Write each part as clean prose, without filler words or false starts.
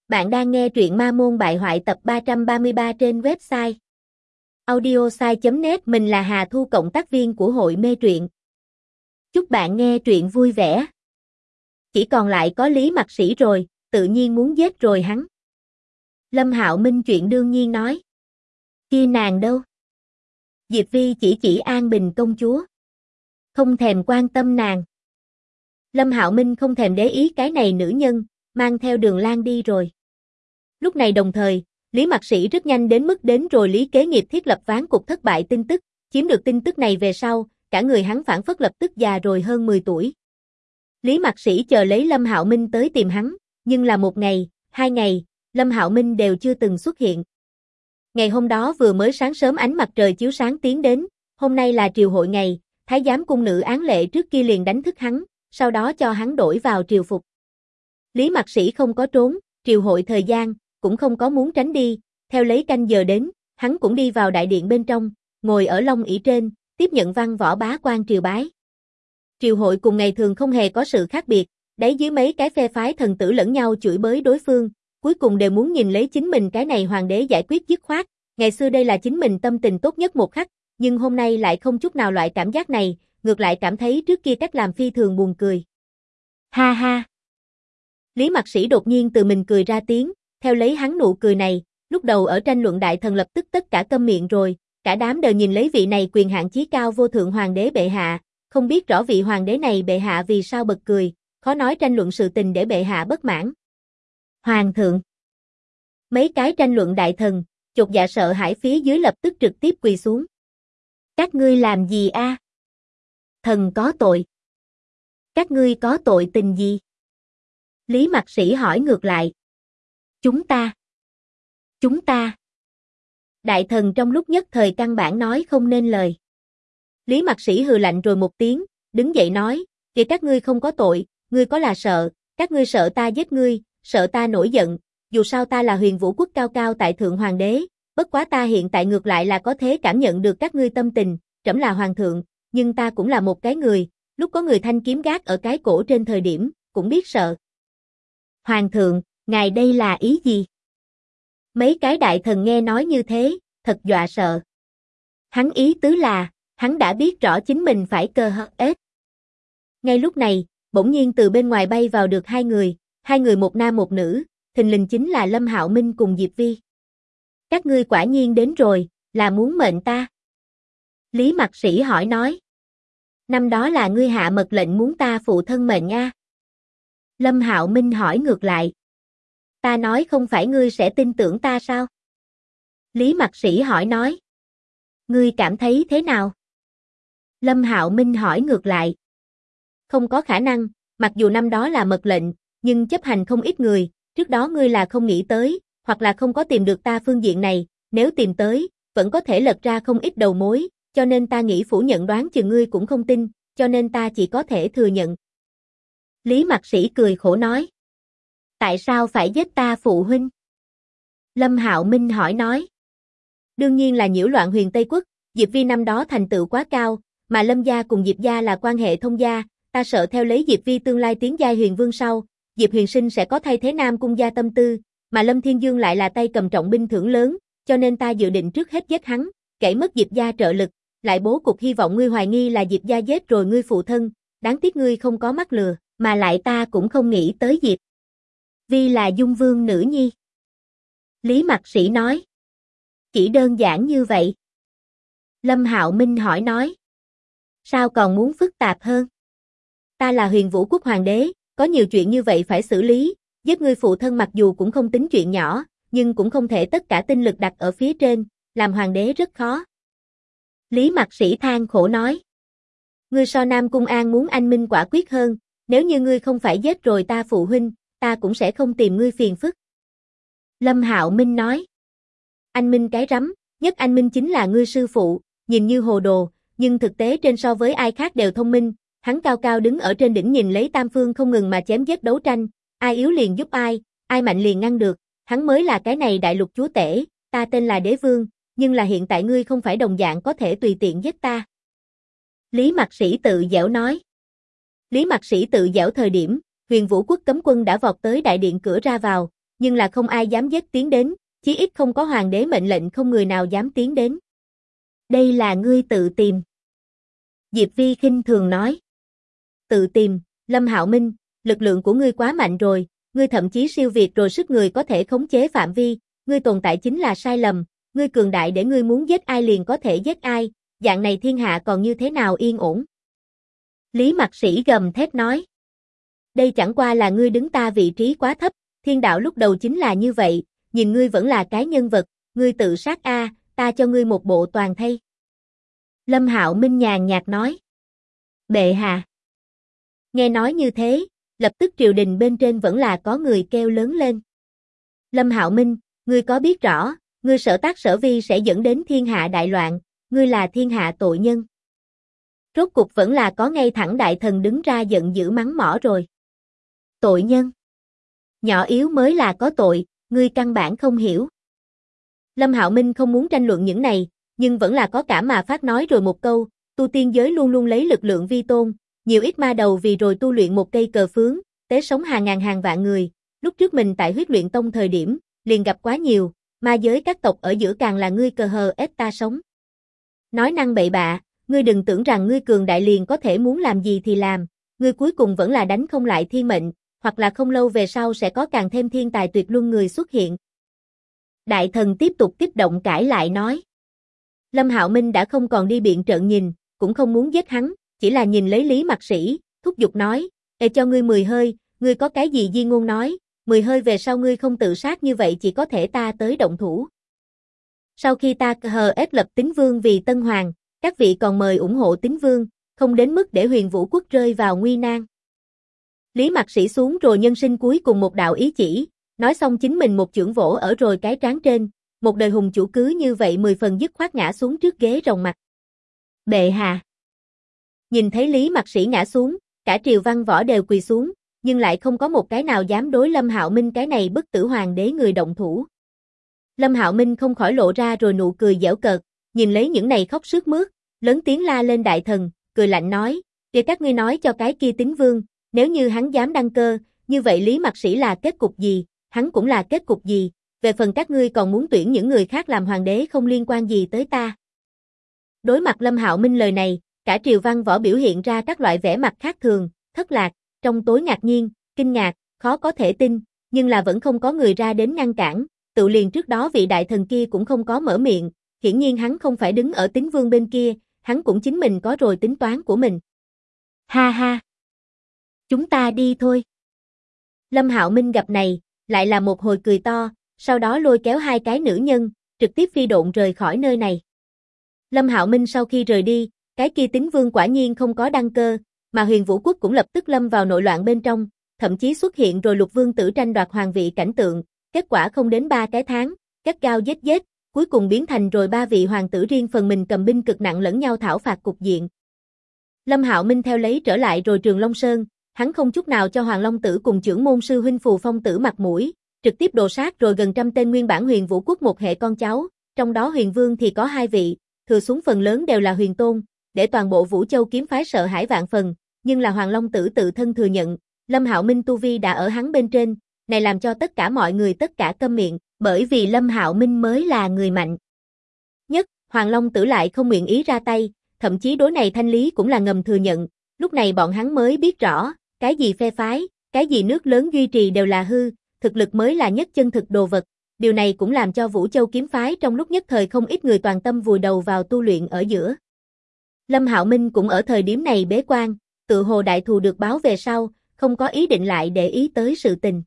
Bạn đang nghe truyện Ma Môn Bại Hoại tập 333 trên website audiosai.net. Mình là Hà Thu, cộng tác viên của hội mê truyện. Chúc bạn nghe truyện vui vẻ. Chỉ còn lại có Lý Mặc Sĩ rồi, tự nhiên muốn giết rồi hắn. Lâm Hạo Minh chuyện đương nhiên nói. Kia nàng đâu? Diệp Vi chỉ An Bình công chúa. Không thèm quan tâm nàng. Lâm Hạo Minh không thèm để ý cái này nữ nhân, mang theo Đường Lan đi rồi. Lúc này đồng thời, Lý Mặc Sĩ rất nhanh đến mức đến rồi Lý kế nghiệp thiết lập ván cục thất bại tin tức, chiếm được tin tức này về sau, cả người hắn phảng phất lập tức già rồi hơn 10 tuổi. Lý Mặc Sĩ chờ lấy Lâm Hạo Minh tới tìm hắn, nhưng là một ngày, 2 ngày, Lâm Hạo Minh đều chưa từng xuất hiện. Ngày hôm đó vừa mới sáng sớm ánh mặt trời chiếu sáng tiến đến, hôm nay là triều hội ngày, thái giám cung nữ Án Lệ trước kia liền đánh thức hắn, sau đó cho hắn đổi vào triều phục. Lý Mặc Sĩ không có trốn, triều hội thời gian, cũng không có muốn tránh đi, theo lấy canh giờ đến, hắn cũng đi vào đại điện bên trong, ngồi ở long ỷ trên, tiếp nhận văn võ bá quan triều bái. Triều hội cùng ngày thường không hề có sự khác biệt, đáy dưới mấy cái phe phái thần tử lẫn nhau chửi bới đối phương, cuối cùng đều muốn nhìn lấy chính mình cái này hoàng đế giải quyết dứt khoát. Ngày xưa đây là chính mình tâm tình tốt nhất một khắc, nhưng hôm nay lại không chút nào loại cảm giác này, ngược lại cảm thấy trước kia cách làm phi thường buồn cười. Ha ha! Lý Mặc Sĩ đột nhiên từ mình cười ra tiếng, theo lấy hắn nụ cười này, lúc đầu ở tranh luận đại thần lập tức tất cả câm miệng rồi, cả đám đều nhìn lấy vị này quyền hạn chí cao vô thượng hoàng đế bệ hạ, không biết rõ vị hoàng đế này bệ hạ vì sao bật cười, khó nói tranh luận sự tình để bệ hạ bất mãn. Hoàng thượng! Mấy cái tranh luận đại thần, chột dạ sợ hãi phía dưới lập tức trực tiếp quỳ xuống. Các ngươi làm gì a? Thần có tội. Các ngươi có tội tình gì? Lý Mặc Sĩ hỏi ngược lại. Chúng ta. Đại thần trong lúc nhất thời căn bản nói không nên lời. Lý Mặc Sĩ hừ lạnh rồi một tiếng, đứng dậy nói, kìa các ngươi không có tội, ngươi có là sợ, các ngươi sợ ta giết ngươi, sợ ta nổi giận, dù sao ta là Huyền Vũ quốc cao cao tại thượng hoàng đế, bất quá ta hiện tại ngược lại là có thể cảm nhận được các ngươi tâm tình, trẫm là hoàng thượng, nhưng ta cũng là một cái người, lúc có người thanh kiếm gác ở cái cổ trên thời điểm, cũng biết sợ. Hoàng thượng, ngài đây là ý gì? Mấy cái đại thần nghe nói như thế, thật dọa sợ. Hắn ý tứ là, hắn đã biết rõ chính mình phải cơ hở ết. Ngay lúc này, bỗng nhiên từ bên ngoài bay vào được hai người một nam một nữ, thình lình chính là Lâm Hạo Minh cùng Diệp Vi. Các ngươi quả nhiên đến rồi, là muốn mệnh ta? Lý Mặc Sĩ hỏi nói. Năm đó là ngươi hạ mật lệnh muốn ta phụ thân mệnh a? Lâm Hạo Minh hỏi ngược lại. Ta nói không phải ngươi sẽ tin tưởng ta sao? Lý Mặc Sĩ hỏi nói. Ngươi cảm thấy thế nào? Lâm Hạo Minh hỏi ngược lại. Không có khả năng, mặc dù năm đó là mật lệnh, nhưng chấp hành không ít người, trước đó ngươi là không nghĩ tới, hoặc là không có tìm được ta phương diện này, nếu tìm tới, vẫn có thể lật ra không ít đầu mối, cho nên ta nghĩ phủ nhận đoán chừng ngươi cũng không tin, cho nên ta chỉ có thể thừa nhận. Lý Mặc Sĩ cười khổ nói. Tại sao phải giết ta phụ huynh? Lâm Hạo Minh hỏi nói. Đương nhiên là nhiễu loạn Huyền Tây Quốc, Diệp Vi năm đó thành tựu quá cao, mà Lâm gia cùng Diệp gia là quan hệ thông gia, ta sợ theo lấy Diệp Vi tương lai tiến giai Huyền Vương sau, Diệp Huyền Sinh sẽ có thay thế Nam cung gia tâm tư, mà Lâm Thiên Dương lại là tay cầm trọng binh thưởng lớn, cho nên ta dự định trước hết giết hắn, kể mất Diệp gia trợ lực, lại bố cục hy vọng ngươi hoài nghi là Diệp gia giết rồi ngươi phụ thân, đáng tiếc ngươi không có mắc lừa, mà lại ta cũng không nghĩ tới Diệp Vi là Dung Vương nữ nhi. Lý Mặc Sĩ nói. Chỉ đơn giản như vậy. Lâm Hạo Minh hỏi nói. Sao còn muốn phức tạp hơn? Ta là Huyền Vũ quốc hoàng đế, có nhiều chuyện như vậy phải xử lý, giết ngươi phụ thân mặc dù cũng không tính chuyện nhỏ, nhưng cũng không thể tất cả tinh lực đặt ở phía trên, làm hoàng đế rất khó. Lý Mặc Sĩ than khổ nói. Ngươi so Nam Cung An muốn anh minh quả quyết hơn, nếu như ngươi không phải giết rồi ta phụ huynh, ta cũng sẽ không tìm ngươi phiền phức. Lâm Hạo Minh nói. Anh minh cái rắm, nhất anh minh chính là ngươi sư phụ, nhìn như hồ đồ, nhưng thực tế trên so với ai khác đều thông minh, hắn cao cao đứng ở trên đỉnh nhìn lấy tam phương không ngừng mà chém giết đấu tranh, ai yếu liền giúp ai mạnh liền ngăn được, hắn mới là cái này đại lục chúa tể, ta tên là Đế Vương, nhưng là hiện tại ngươi không phải đồng dạng có thể tùy tiện giết ta. Lý Mặc Sĩ tự giễu nói. Lý Mặc Sĩ tự giễu thời điểm, Huyền Vũ quốc cấm quân đã vọt tới đại điện cửa ra vào, nhưng là không ai dám dết tiến đến, chí ít không có hoàng đế mệnh lệnh không người nào dám tiến đến. Đây là ngươi tự tìm. Diệp Vi khinh thường nói. Tự tìm, Lâm Hạo Minh, lực lượng của ngươi quá mạnh rồi, ngươi thậm chí siêu việt rồi sức người có thể khống chế phạm vi, ngươi tồn tại chính là sai lầm, ngươi cường đại để ngươi muốn giết ai liền có thể giết ai, dạng này thiên hạ còn như thế nào yên ổn. Lý Mặc Sĩ gầm thét nói. Đây chẳng qua là ngươi đứng ta vị trí quá thấp, thiên đạo lúc đầu chính là như vậy, nhìn ngươi vẫn là cái nhân vật, ngươi tự sát a, ta cho ngươi một bộ toàn thây. Lâm Hạo Minh nhàn nhạt nói. Bệ hạ. Nghe nói như thế, lập tức triều đình bên trên vẫn là có người kêu lớn lên. Lâm Hạo Minh, ngươi có biết rõ, ngươi sở tác sở vi sẽ dẫn đến thiên hạ đại loạn, ngươi là thiên hạ tội nhân. Rốt cục vẫn là có ngay thẳng đại thần đứng ra giận dữ mắng mỏ rồi. Tội nhân. Nhỏ yếu mới là có tội, ngươi căn bản không hiểu. Lâm Hạo Minh không muốn tranh luận những này, nhưng vẫn là có cảm mà phát nói rồi một câu, tu tiên giới luôn luôn lấy lực lượng vi tôn, nhiều ít ma đầu vì rồi tu luyện một cây cờ phướng, tế sống hàng ngàn hàng vạn người, lúc trước mình tại Huyết Luyện Tông thời điểm, liền gặp quá nhiều, ma giới các tộc ở giữa càng là ngươi cờ hờ ép ta sống. Nói năng bậy bạ, ngươi đừng tưởng rằng ngươi cường đại liền có thể muốn làm gì thì làm, ngươi cuối cùng vẫn là đánh không lại thiên mệnh, hoặc là không lâu về sau sẽ có càng thêm thiên tài tuyệt luân người xuất hiện. Đại thần tiếp tục kích động cãi lại nói. Lâm Hạo Minh đã không còn đi biện trợn nhìn, cũng không muốn giết hắn, chỉ là nhìn lấy Lý Mặc Sĩ, thúc giục nói, cho ngươi 10 hơi, ngươi có cái gì di ngôn nói, 10 hơi về sau ngươi không tự sát như vậy chỉ có thể ta tới động thủ. Sau khi ta ép lập Tín Vương vì Tân Hoàng, các vị còn mời ủng hộ Tín Vương, không đến mức để Huyền Vũ Quốc rơi vào nguy nan. Lý Mặc Sĩ xuống rồi nhân sinh cuối cùng một đạo ý chỉ, nói xong chính mình một chưởng vỗ ở rồi cái trán trên, một đời hùng chủ cứ như vậy 10 phần dứt khoát ngã xuống trước ghế rồng mặt. Bệ hạ. Nhìn thấy Lý Mặc Sĩ ngã xuống, cả triều văn võ đều quỳ xuống, nhưng lại không có một cái nào dám đối Lâm Hạo Minh cái này bất tử hoàng đế người động thủ. Lâm Hạo Minh không khỏi lộ ra rồi nụ cười giễu cợt, nhìn lấy những này khóc sướt mướt, lớn tiếng la lên đại thần, cười lạnh nói, "Kìa các ngươi nói cho cái kia Tín Vương, nếu như hắn dám đăng cơ, như vậy Lý Mặc Sĩ là kết cục gì, hắn cũng là kết cục gì, về phần các ngươi còn muốn tuyển những người khác làm hoàng đế không liên quan gì tới ta." Đối mặt Lâm Hạo Minh lời này, cả triều văn võ biểu hiện ra các loại vẻ mặt khác thường, thất lạc, trong tối ngạc nhiên, kinh ngạc, khó có thể tin, nhưng là vẫn không có người ra đến ngăn cản, tự liền trước đó vị đại thần kia cũng không có mở miệng, hiển nhiên hắn không phải đứng ở Tín Vương bên kia, hắn cũng chính mình có rồi tính toán của mình. Ha ha! Chúng ta đi thôi. Lâm Hạo Minh gặp này, lại là một hồi cười to, sau đó lôi kéo hai cái nữ nhân, trực tiếp phi độn rời khỏi nơi này. Lâm Hạo Minh sau khi rời đi, cái kia Tín Vương quả nhiên không có đăng cơ, mà Huyền Vũ Quốc cũng lập tức lâm vào nội loạn bên trong, thậm chí xuất hiện rồi lục vương tử tranh đoạt hoàng vị cảnh tượng, kết quả không đến 3 cái tháng, gắt gao giết, cuối cùng biến thành rồi 3 vị hoàng tử riêng phần mình cầm binh cực nặng lẫn nhau thảo phạt cục diện. Lâm Hạo Minh theo lấy trở lại rồi Trường Long Sơn, hắn không chút nào cho Hoàng Long Tử cùng trưởng môn sư huynh Phù Phong Tử mặt mũi, trực tiếp đồ sát rồi gần 100 tên nguyên bản Huyền Vũ Quốc một hệ con cháu, trong đó Huyền Vương thì có 2 vị, thừa xuống phần lớn đều là Huyền Tôn, để toàn bộ Vũ Châu kiếm phái sợ hãi vạn phần, nhưng là Hoàng Long Tử tự thân thừa nhận, Lâm Hạo Minh tu vi đã ở hắn bên trên, này làm cho tất cả mọi người tất cả câm miệng, bởi vì Lâm Hạo Minh mới là người mạnh nhất, Hoàng Long Tử lại không nguyện ý ra tay, thậm chí đối này thanh lý cũng là ngầm thừa nhận, lúc này bọn hắn mới biết rõ, cái gì phe phái, cái gì nước lớn duy trì đều là hư, thực lực mới là nhất chân thực đồ vật, điều này cũng làm cho Vũ Châu kiếm phái trong lúc nhất thời không ít người toàn tâm vùi đầu vào tu luyện ở giữa. Lâm Hạo Minh cũng ở thời điểm này bế quan, tự hồ đại thù được báo về sau, không có ý định lại để ý tới sự tình.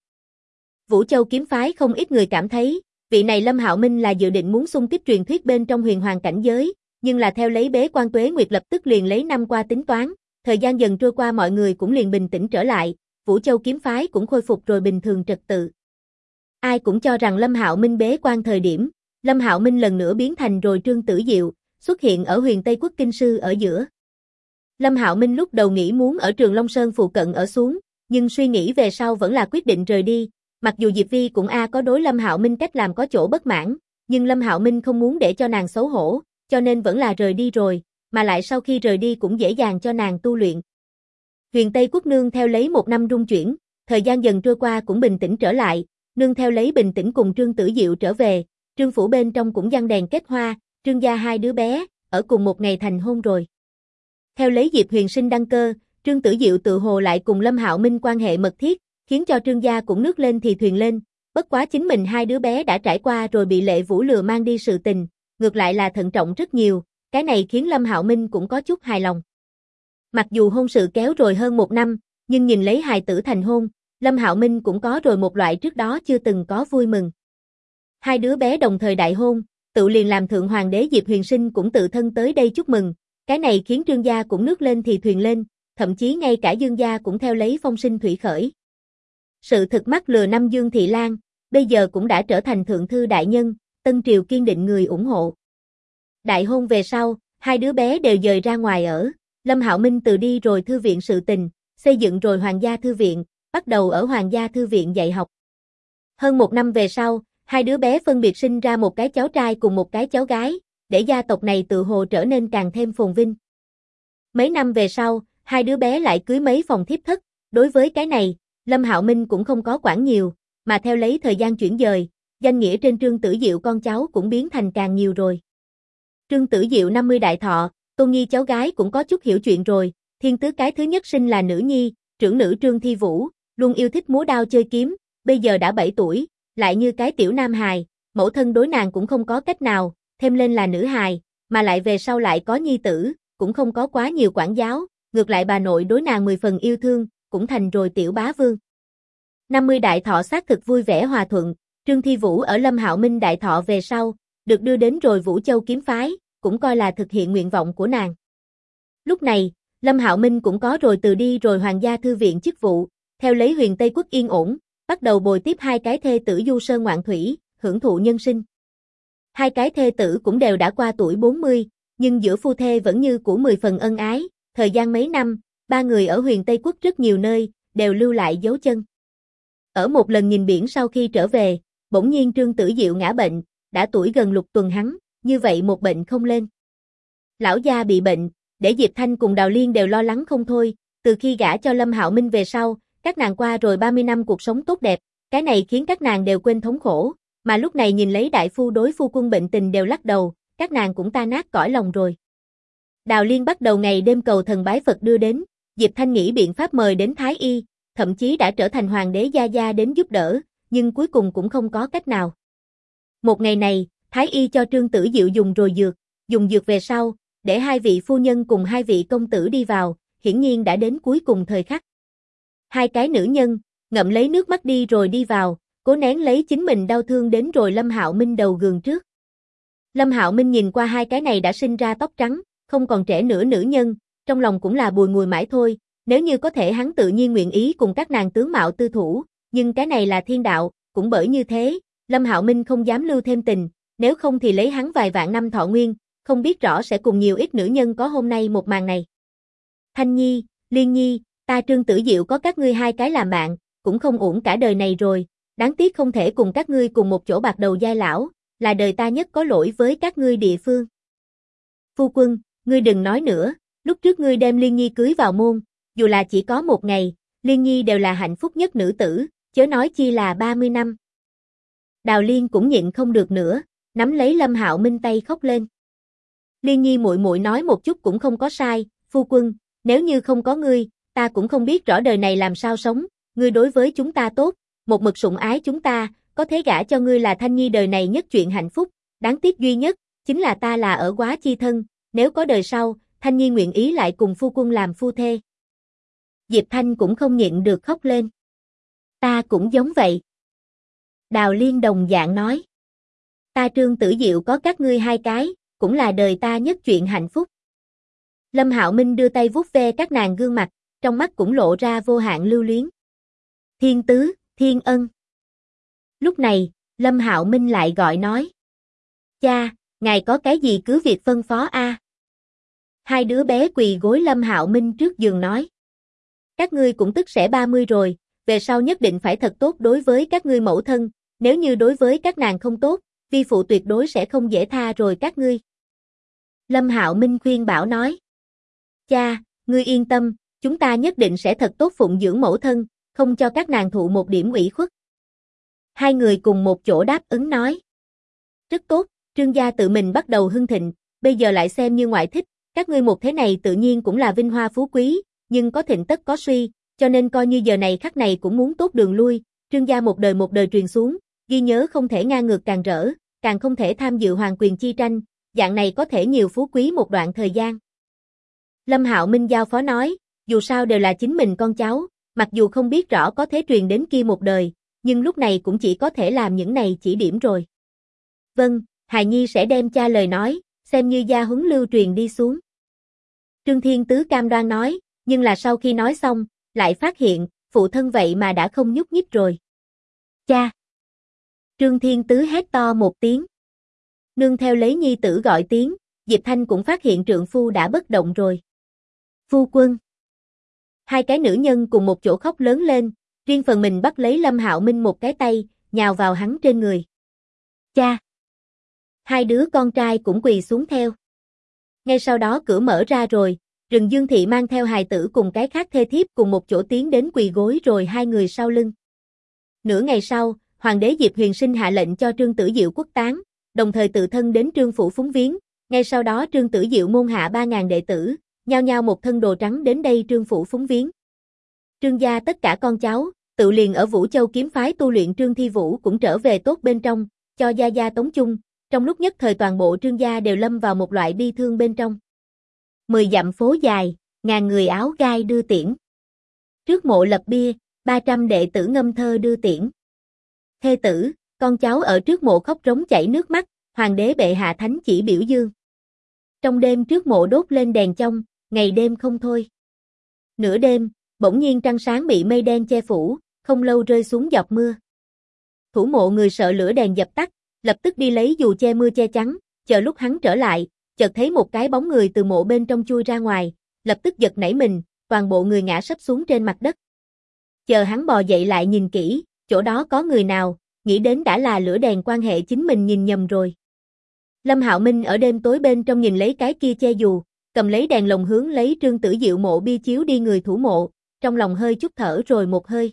Vũ Châu kiếm phái không ít người cảm thấy, vị này Lâm Hạo Minh là dự định muốn xung kích truyền thuyết bên trong huyền hoàng cảnh giới, nhưng là theo lấy bế quan Tuế Nguyệt lập tức liền lấy năm qua tính toán, thời gian dần trôi qua mọi người cũng liền bình tĩnh trở lại, Vũ Châu kiếm phái cũng khôi phục rồi bình thường trật tự. Ai cũng cho rằng Lâm Hạo Minh bế quan thời điểm, Lâm Hạo Minh lần nữa biến thành rồi Trương Tử Diệu, xuất hiện ở huyền Tây Quốc Kinh Sư ở giữa. Lâm Hạo Minh lúc đầu nghĩ muốn ở Trường Long Sơn phụ cận ở xuống, nhưng suy nghĩ về sau vẫn là quyết định rời đi, mặc dù Diệp Vi cũng có đối Lâm Hạo Minh cách làm có chỗ bất mãn, nhưng Lâm Hạo Minh không muốn để cho nàng xấu hổ, cho nên vẫn là rời đi rồi, mà lại sau khi rời đi cũng dễ dàng cho nàng tu luyện. Huyền Tây Quốc nương theo lấy 1 năm rung chuyển, thời gian dần trôi qua cũng bình tĩnh trở lại, nương theo lấy bình tĩnh cùng Trương Tử Diệu trở về, Trương phủ bên trong cũng giăng đèn kết hoa, Trương gia hai đứa bé, ở cùng một ngày thành hôn rồi. Theo lấy Diệp Huyền Sinh đăng cơ, Trương Tử Diệu tự hồ lại cùng Lâm Hạo Minh quan hệ mật thiết, khiến cho Trương gia cũng nước lên thì thuyền lên, bất quá chính mình hai đứa bé đã trải qua rồi bị Lệ Vũ lừa mang đi sự tình, ngược lại là thận trọng rất nhiều, cái này khiến Lâm Hạo Minh cũng có chút hài lòng. Mặc dù hôn sự kéo rồi hơn 1 năm, nhưng nhìn lấy hài tử thành hôn, Lâm Hạo Minh cũng có rồi một loại trước đó chưa từng có vui mừng. Hai đứa bé đồng thời đại hôn, tự liền làm thượng hoàng đế Diệp Huyền Sinh cũng tự thân tới đây chúc mừng, cái này khiến Trương gia cũng nước lên thì thuyền lên, thậm chí ngay cả Dương gia cũng theo lấy phong sinh thủy khởi. Sự thực mắc lừa năm Dương Thị Lan, bây giờ cũng đã trở thành thượng thư đại nhân, Tân Triều kiên định người ủng hộ. Đại hôn về sau, hai đứa bé đều dời ra ngoài ở, Lâm Hạo Minh từ đi rồi thư viện sự tình, xây dựng rồi hoàng gia thư viện, bắt đầu ở hoàng gia thư viện dạy học. Hơn 1 năm về sau, hai đứa bé phân biệt sinh ra một cái cháu trai cùng một cái cháu gái, để gia tộc này tự hồ trở nên càng thêm phồn vinh. Mấy năm về sau, hai đứa bé lại cưới mấy phòng thiếp thất, đối với cái này, Lâm Hạo Minh cũng không có quản nhiều, mà theo lấy thời gian chuyển dời, danh nghĩa trên Trương Tử Diệu con cháu cũng biến thành càng nhiều rồi. Trương Tử Diệu 50 đại thọ, Tôn Nghi cháu gái cũng có chút hiểu chuyện rồi, thiên tứ cái thứ nhất sinh là nữ nhi, trưởng nữ Trương Thi Vũ, luôn yêu thích múa đao chơi kiếm, bây giờ đã 7 tuổi, lại như cái tiểu nam hài, mẫu thân đối nàng cũng không có cách nào, thêm lên là nữ hài, mà lại về sau lại có nhi tử, cũng không có quá nhiều quản giáo, ngược lại bà nội đối nàng 10 phần yêu thương, cũng thành rồi tiểu bá vương. 50 đại thọ xác thực vui vẻ hòa thuận, Trương Thi Vũ ở Lâm Hạo Minh đại thọ về sau, được đưa đến rồi Vũ Châu kiếm phái, cũng coi là thực hiện nguyện vọng của nàng. Lúc này, Lâm Hạo Minh cũng có rồi từ đi rồi hoàng gia thư viện chức vụ, theo lấy Huyền Tây Quốc yên ổn, bắt đầu bồi tiếp hai cái thê tử du sơn ngoạn thủy, hưởng thụ nhân sinh. Hai cái thê tử cũng đều đã qua tuổi 40, nhưng giữa phu thê vẫn như của 10 phần ân ái, thời gian mấy năm, ba người ở Huyền Tây Quốc rất nhiều nơi, đều lưu lại dấu chân. Ở một lần nhìn biển sau khi trở về, bỗng nhiên Trương Tử Diệu ngã bệnh, đã tuổi gần lục tuần hắn, như vậy một bệnh không lên. Lão gia bị bệnh, để Diệp Thanh cùng Đào Liên đều lo lắng không thôi, từ khi gả cho Lâm Hạo Minh về sau, các nàng qua rồi 30 năm cuộc sống tốt đẹp, cái này khiến các nàng đều quên thống khổ, mà lúc này nhìn lấy đại phu đối phu quân bệnh tình đều lắc đầu, các nàng cũng ta nát cõi lòng rồi. Đào Liên bắt đầu ngày đêm cầu thần bái Phật đưa đến, Diệp Thanh nghĩ biện pháp mời đến Thái Y, thậm chí đã trở thành hoàng đế gia gia đến giúp đỡ, nhưng cuối cùng cũng không có cách nào. Một ngày này, Thái Y cho Trương Tử Diệu dùng rồi dược, dùng dược về sau, để hai vị phu nhân cùng hai vị công tử đi vào, hiển nhiên đã đến cuối cùng thời khắc. Hai cái nữ nhân, ngậm lấy nước mắt đi rồi đi vào, cố nén lấy chính mình đau thương đến rồi Lâm Hạo Minh đầu gường trước. Lâm Hạo Minh nhìn qua hai cái này đã sinh ra tóc trắng, không còn trẻ nữa nữ nhân, trong lòng cũng là bùi ngùi mãi thôi, nếu như có thể hắn tự nhiên nguyện ý cùng các nàng tướng mạo tư thủ, nhưng cái này là thiên đạo, cũng bởi như thế, Lâm Hạo Minh không dám lưu thêm tình, nếu không thì lấy hắn vài vạn năm thọ nguyên, không biết rõ sẽ cùng nhiều ít nữ nhân có hôm nay một màn này. Thanh Nhi, Liên Nhi, ta Trương Tử Diệu có các ngươi hai cái làm bạn, cũng không uổng cả đời này rồi, đáng tiếc không thể cùng các ngươi cùng một chỗ bạc đầu giai lão, là đời ta nhất có lỗi với các ngươi địa phương. Phu quân, ngươi đừng nói nữa, lúc trước ngươi đem Liên Nhi cưới vào môn, dù là chỉ có một ngày, Liên Nhi đều là hạnh phúc nhất nữ tử, chớ nói chi là 30 năm. Đào Liên cũng nhịn không được nữa, nắm lấy Lâm Hạo Minh tay khóc lên. Liên Nhi muội muội nói một chút cũng không có sai, phu quân, nếu như không có ngươi, ta cũng không biết rõ đời này làm sao sống, ngươi đối với chúng ta tốt, một mực sủng ái chúng ta, có thể gả cho ngươi là Thanh Nhi đời này nhất chuyện hạnh phúc, đáng tiếc duy nhất, chính là ta là ở quá chi thân, nếu có đời sau, Thanh Nhi nguyện ý lại cùng phu quân làm phu thê. Diệp Thanh cũng không nhịn được khóc lên. Ta cũng giống vậy. Đào Liên đồng dạng nói. Ta Trương Tử Diệu có các ngươi hai cái, cũng là đời ta nhất chuyện hạnh phúc. Lâm Hạo Minh đưa tay vuốt ve các nàng gương mặt, trong mắt cũng lộ ra vô hạn lưu luyến. Thiên tứ, Thiên Ân. Lúc này, Lâm Hạo Minh lại gọi nói. Cha, ngài có cái gì cứ việc phân phó a. Hai đứa bé quỳ gối Lâm Hạo Minh trước giường nói. Các ngươi cũng tức sẽ 30 rồi, về sau nhất định phải thật tốt đối với các ngươi mẫu thân, nếu như đối với các nàng không tốt, vi phụ tuyệt đối sẽ không dễ tha rồi các ngươi. Lâm Hạo Minh khuyên bảo nói. Cha, ngươi yên tâm, chúng ta nhất định sẽ thật tốt phụng dưỡng mẫu thân, không cho các nàng thụ một điểm ủy khuất. Hai người cùng một chỗ đáp ứng nói. Rất tốt, Trương gia tự mình bắt đầu hưng thịnh, bây giờ lại xem như ngoại thích, các ngươi một thế này tự nhiên cũng là vinh hoa phú quý, nhưng có thịnh tất có suy, cho nên coi như giờ này khắc này cũng muốn tốt đường lui, Trương gia một đời truyền xuống, ghi nhớ không thể ngang ngược càng rỡ, càng không thể tham dự hoàng quyền chi tranh, dạng này có thể nhiều phú quý một đoạn thời gian. Lâm Hạo Minh giao phó nói, dù sao đều là chính mình con cháu, mặc dù không biết rõ có thể truyền đến kia một đời, nhưng lúc này cũng chỉ có thể làm những này chỉ điểm rồi. Vâng, hài nhi sẽ đem cha lời nói, xem như gia huấn lưu truyền đi xuống. Trương Thiên Tứ cam đoan nói, nhưng là sau khi nói xong, lại phát hiện, phụ thân vậy mà đã không nhúc nhích rồi. Cha! Trương Thiên Tứ hét to một tiếng. Nương theo lấy nhi tử gọi tiếng, Diệp Thanh cũng phát hiện trượng phu đã bất động rồi. Phu quân! Hai cái nữ nhân cùng một chỗ khóc lớn lên, riêng phần mình bắt lấy Lâm Hạo Minh một cái tay, nhào vào hắn trên người. Cha! Hai đứa con trai cũng quỳ xuống theo. Ngay sau đó cửa mở ra rồi, Rừng Dương Thị mang theo hài tử cùng cái khác thê thiếp cùng một chỗ tiến đến quỳ gối rồi hai người sau lưng. Nửa ngày sau, Hoàng đế Diệp Huyền Sinh hạ lệnh cho Trương Tử Diệu quốc táng, đồng thời tự thân đến Trương phủ phúng viếng, ngay sau đó Trương Tử Diệu môn hạ 3.000 đệ tử, nhao nhao một thân đồ trắng đến đây Trương phủ phúng viếng. Trương gia tất cả con cháu, tự liền ở Vũ Châu kiếm phái tu luyện Trương Thi Vũ cũng trở về tốt bên trong, cho gia gia tống chung, trong lúc nhất thời toàn bộ Trương gia đều lâm vào một loại bi thương bên trong. 10 dặm phố dài, ngàn người áo gai đưa tiễn. Trước mộ lập bia, 300 đệ tử ngâm thơ đưa tiễn. Thê tử, con cháu ở trước mộ khóc rống chảy nước mắt, hoàng đế bệ hạ thánh chỉ biểu dương. Trong đêm trước mộ đốt lên đèn trong, ngày đêm không thôi. Nửa đêm, bỗng nhiên trăng sáng bị mây đen che phủ, không lâu rơi xuống giọt mưa. Thủ mộ người sợ lửa đèn dập tắt, lập tức đi lấy dù che mưa che chắn, chờ lúc hắn trở lại, chợt thấy một cái bóng người từ mộ bên trong chui ra ngoài, lập tức giật nảy mình, toàn bộ người ngã sấp xuống trên mặt đất. Chờ hắn bò dậy lại nhìn kỹ, chỗ đó có người nào, nghĩ đến đã là lửa đèn quan hệ chính mình nhìn nhầm rồi. Lâm Hạo Minh ở đêm tối bên trong nhìn lấy cái kia che dù, cầm lấy đèn lồng hướng lấy Trương Tử Diệu mộ bia chiếu đi người thủ mộ, trong lòng hơi chút thở rồi một hơi.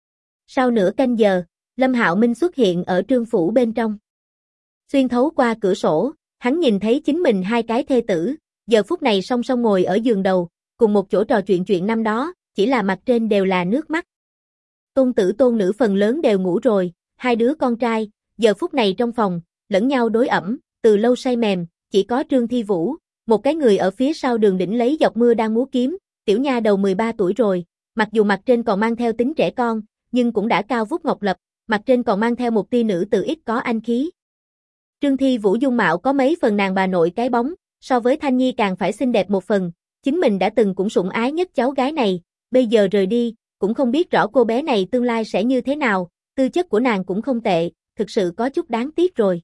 Sau nửa canh giờ, Lâm Hạo Minh xuất hiện ở Trương phủ bên trong. Xuyên thấu qua cửa sổ, hắn nhìn thấy chính mình hai cái thê tử, giờ phút này song song ngồi ở giường đầu, cùng một chỗ trò chuyện năm đó, chỉ là mặt trên đều là nước mắt. Tôn tử tôn nữ phần lớn đều ngủ rồi, hai đứa con trai, giờ phút này trong phòng, lẫn nhau đối ẩm, từ lâu say mềm, chỉ có Trương Thi Vũ, một cái người ở phía sau đường đỉnh lấy dọc mưa đang múa kiếm, tiểu nha đầu 13 tuổi rồi, mặc dù mặt trên còn mang theo tính trẻ con, nhưng cũng đã cao vút ngọc lập, mặt trên còn mang theo một tia nữ tử ít có anh khí. Trương Thi Vũ dung mạo có mấy phần nàng bà nội cái bóng, so với Thanh Nhi càng phải xinh đẹp một phần, chính mình đã từng cũng sủng ái nhất cháu gái này, bây giờ rời đi, cũng không biết rõ cô bé này tương lai sẽ như thế nào, tư chất của nàng cũng không tệ, thực sự có chút đáng tiếc rồi.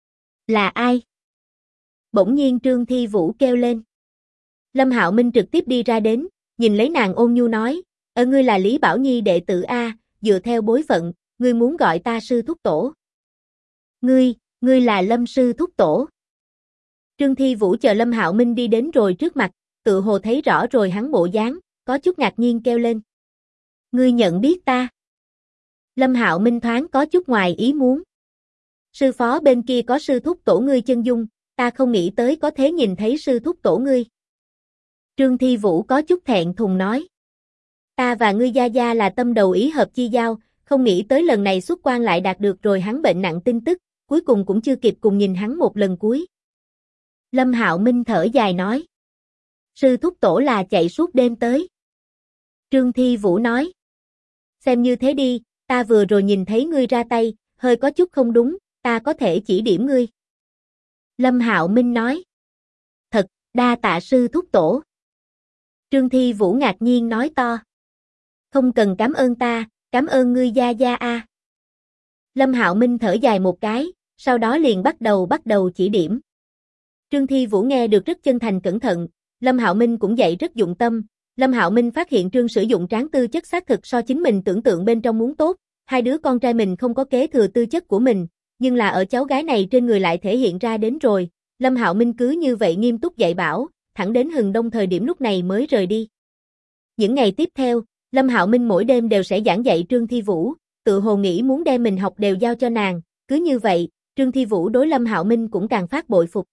Là ai? Bỗng nhiên Trương Thi Vũ kêu lên. Lâm Hạo Minh trực tiếp đi ra đến, nhìn lấy nàng ôn nhu nói, ngươi là Lý Bảo Nhi đệ tử A, dựa theo bối phận, ngươi muốn gọi ta sư thúc tổ. Ngươi là Lâm sư thúc tổ. Trương Thi Vũ chờ Lâm Hạo Minh đi đến rồi trước mặt, tự hồ thấy rõ rồi hắn bộ dáng, có chút ngạc nhiên kêu lên. Ngươi nhận biết ta? Lâm Hạo Minh thoáng có chút ngoài ý muốn. Sư phó bên kia có sư thúc tổ ngươi chân dung, ta không nghĩ tới có thể nhìn thấy sư thúc tổ ngươi. Trương Thi Vũ có chút thẹn thùng nói. Ta và ngươi gia gia là tâm đầu ý hợp chi giao, không nghĩ tới lần này xuất quan lại đạt được rồi hắn bệnh nặng tin tức, cuối cùng cũng chưa kịp cùng nhìn hắn một lần cuối. Lâm Hạo Minh thở dài nói. Sư thúc tổ là chạy suốt đêm tới. Trương Thi Vũ nói. Xem như thế đi, ta vừa rồi nhìn thấy ngươi ra tay, hơi có chút không đúng, ta có thể chỉ điểm ngươi. Lâm Hạo Minh nói. Thật, đa tạ sư thúc tổ. Trương Thi Vũ ngạc nhiên nói to. Không cần cảm ơn ta, cảm ơn ngươi gia gia a. Lâm Hạo Minh thở dài một cái, sau đó liền bắt đầu chỉ điểm. Trương Thi Vũ nghe được rất chân thành cẩn thận, Lâm Hạo Minh cũng dạy rất dụng tâm. Lâm Hạo Minh phát hiện Trương sử dụng tráng tư chất xác thực so chính mình tưởng tượng bên trong muốn tốt, hai đứa con trai mình không có kế thừa tư chất của mình, nhưng là ở cháu gái này trên người lại thể hiện ra đến rồi. Lâm Hạo Minh cứ như vậy nghiêm túc dạy bảo, thẳng đến hừng đông thời điểm lúc này mới rời đi. Những ngày tiếp theo, Lâm Hạo Minh mỗi đêm đều sẽ giảng dạy Trương Thi Vũ, tự hồ nghĩ muốn đem mình học đều giao cho nàng, cứ như vậy, Trương Thi Vũ đối Lâm Hạo Minh cũng càng phát bội phục.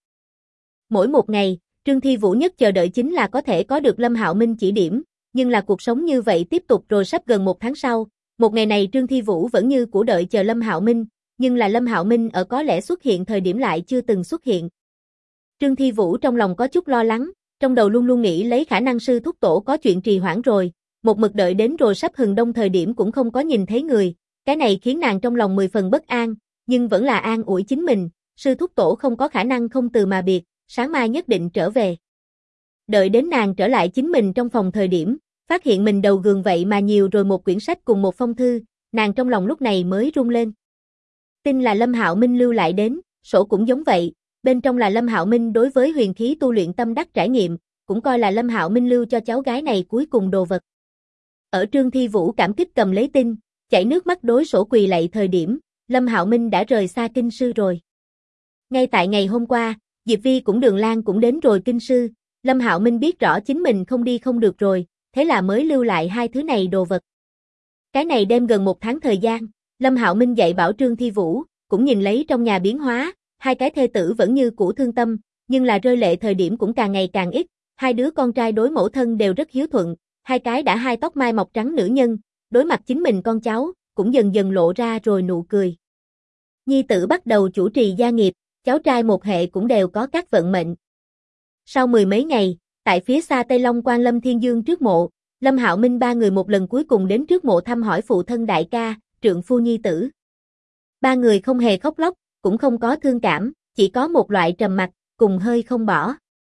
Mỗi một ngày, Trương Thi Vũ nhất chờ đợi chính là có thể có được Lâm Hạo Minh chỉ điểm, nhưng là cuộc sống như vậy tiếp tục rồi sắp gần một tháng sau, một ngày này Trương Thi Vũ vẫn như cũ đợi chờ Lâm Hạo Minh, nhưng là Lâm Hạo Minh ở có lẽ xuất hiện thời điểm lại chưa từng xuất hiện. Trương Thi Vũ trong lòng có chút lo lắng, trong đầu luôn luôn nghĩ lấy khả năng sư thúc tổ có chuyện trì hoãn rồi, một mực đợi đến rồi sắp hừng đông thời điểm cũng không có nhìn thấy người, cái này khiến nàng trong lòng 10 phần bất an, nhưng vẫn là an ủi chính mình, sư thúc tổ không có khả năng không từ mà biệt, sáng mai nhất định trở về. Đợi đến nàng trở lại chính mình trong phòng thời điểm, phát hiện mình đầu giường vậy mà nhiều rồi một quyển sách cùng một phong thư, nàng trong lòng lúc này mới run lên. Tin là Lâm Hạo Minh lưu lại đến, sổ cũng giống vậy, bên trong là Lâm Hạo Minh đối với huyền khí tu luyện tâm đắc trải nghiệm, cũng coi là Lâm Hạo Minh lưu cho cháu gái này cuối cùng đồ vật. Ở Trương Thi Vũ cảm kích cầm lấy tin, chảy nước mắt đối sổ quỳ lạy thời điểm, Lâm Hạo Minh đã rời xa kinh sư rồi. Ngay tại ngày hôm qua, Diệp Vi cũng Đường Lan cũng đến rồi kinh sư, Lâm Hạo Minh biết rõ chính mình không đi không được rồi, thế là mới lưu lại hai thứ này đồ vật. Cái này đem gần một tháng thời gian, Lâm Hạo Minh dạy bảo Trương Thi Vũ, cũng nhìn lấy trong nhà biến hóa, hai cái thê tử vẫn như cũ thương tâm, nhưng là rơi lệ thời điểm cũng càng ngày càng ít, hai đứa con trai đối mẫu thân đều rất hiếu thuận, hai cái đã hai tóc mai mọc trắng nữ nhân, đối mặt chính mình con cháu, cũng dần dần lộ ra rồi nụ cười. Nhi tử bắt đầu chủ trì gia nghiệp, cháu trai một hệ cũng đều có các vận mệnh. Sau mười mấy ngày, tại phía xa Tây Long Quan Lâm Thiên Dương trước mộ, Lâm Hạo Minh ba người một lần cuối cùng đến trước mộ thăm hỏi phụ thân đại ca, trượng phu nhi tử. Ba người không hề khóc lóc, cũng không có thương cảm, chỉ có một loại trầm mặc, cùng hơi không bỏ.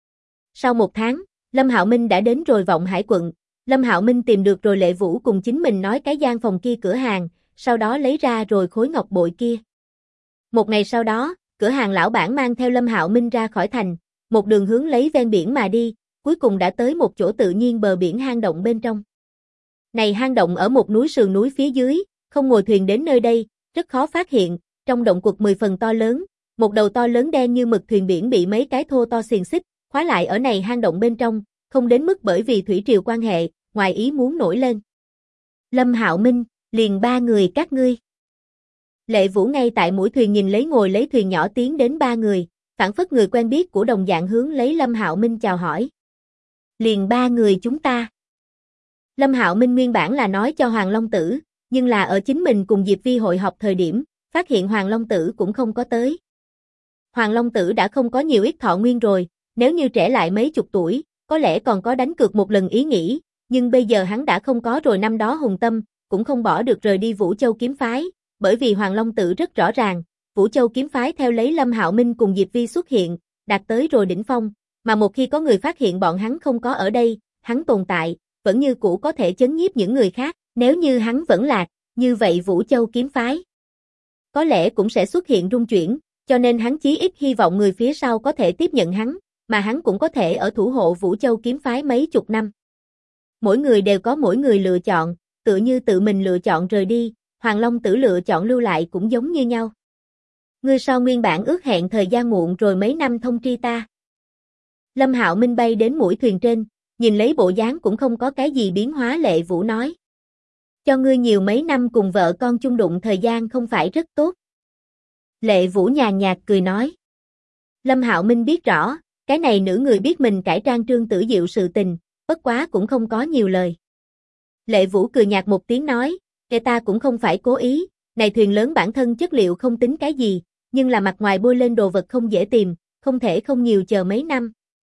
Sau một tháng, Lâm Hạo Minh đã đến rồi Vọng Hải quận, Lâm Hạo Minh tìm được rồi Lệ Vũ cùng chính mình nói cái gian phòng kia cửa hàng, sau đó lấy ra rồi khối ngọc bội kia. Một ngày sau đó, cửa hàng lão bản mang theo Lâm Hạo Minh ra khỏi thành, một đường hướng lấy ven biển mà đi, cuối cùng đã tới một chỗ tự nhiên bờ biển hang động bên trong. Này hang động ở một núi sườn núi phía dưới, không ngồi thuyền đến nơi đây, rất khó phát hiện, trong động quật 10 phần to lớn, một đầu to lớn đen như mực thuyền biển bị mấy cái thô to xiềng xích, khóa lại ở này hang động bên trong, không đến mức bởi vì thủy triều quan hệ, ngoài ý muốn nổi lên. Lâm Hạo Minh, liền ba người các ngươi. Lệ Vũ ngay tại mũi thuyền nhìn lấy ngồi lấy thuyền nhỏ tiến đến ba người, phảng phất người quen biết của đồng dạng hướng lấy Lâm Hạo Minh chào hỏi. Liền ba người chúng ta. Lâm Hạo Minh nguyên bản là nói cho Hoàng Long Tử, nhưng là ở chính mình cùng Diệp Vi hội họp thời điểm, phát hiện Hoàng Long Tử cũng không có tới. Hoàng Long Tử đã không có nhiều ít thọ nguyên rồi, nếu như trẻ lại mấy chục tuổi, có lẽ còn có đánh cược một lần ý nghĩ, nhưng bây giờ hắn đã không có rồi năm đó hùng tâm, cũng không bỏ được rời đi Vũ Châu kiếm phái, bởi vì Hoàng Long Tử rất rõ ràng, Vũ Châu kiếm phái theo lấy Lâm Hạo Minh cùng Diệp Vi xuất hiện, đạt tới rồi đỉnh phong, mà một khi có người phát hiện bọn hắn không có ở đây, hắn tồn tại, vẫn như cũ có thể chấn nhiếp những người khác, nếu như hắn vẫn lạc, như vậy Vũ Châu kiếm phái có lẽ cũng sẽ xuất hiện rung chuyển, cho nên hắn chí ít hy vọng người phía sau có thể tiếp nhận hắn, mà hắn cũng có thể ở thủ hộ Vũ Châu kiếm phái mấy chục năm. Mỗi người đều có mỗi người lựa chọn, tựa như tự mình lựa chọn rời đi, Hoàng Long Tử lựa chọn lưu lại cũng giống như nhau. Ngươi sao nguyên bản ước hẹn thời gian muộn rồi mấy năm thông tri ta. Lâm Hạo Minh bay đến mũi thuyền trên, nhìn lấy bộ dáng cũng không có cái gì biến hóa. Lệ Vũ nói. Cho ngươi nhiều mấy năm cùng vợ con chung đụng thời gian không phải rất tốt. Lệ Vũ nhàn nhạt cười nói. Lâm Hạo Minh biết rõ, cái này nữ người biết mình cải trang Trương Tử Diệu sự tình, bất quá cũng không có nhiều lời. Lệ Vũ cười nhạt một tiếng nói, kẻ ta cũng không phải cố ý, này thuyền lớn bản thân chất liệu không tính cái gì, nhưng là mặt ngoài bôi lên đồ vật không dễ tìm, không thể không nhiều chờ mấy năm.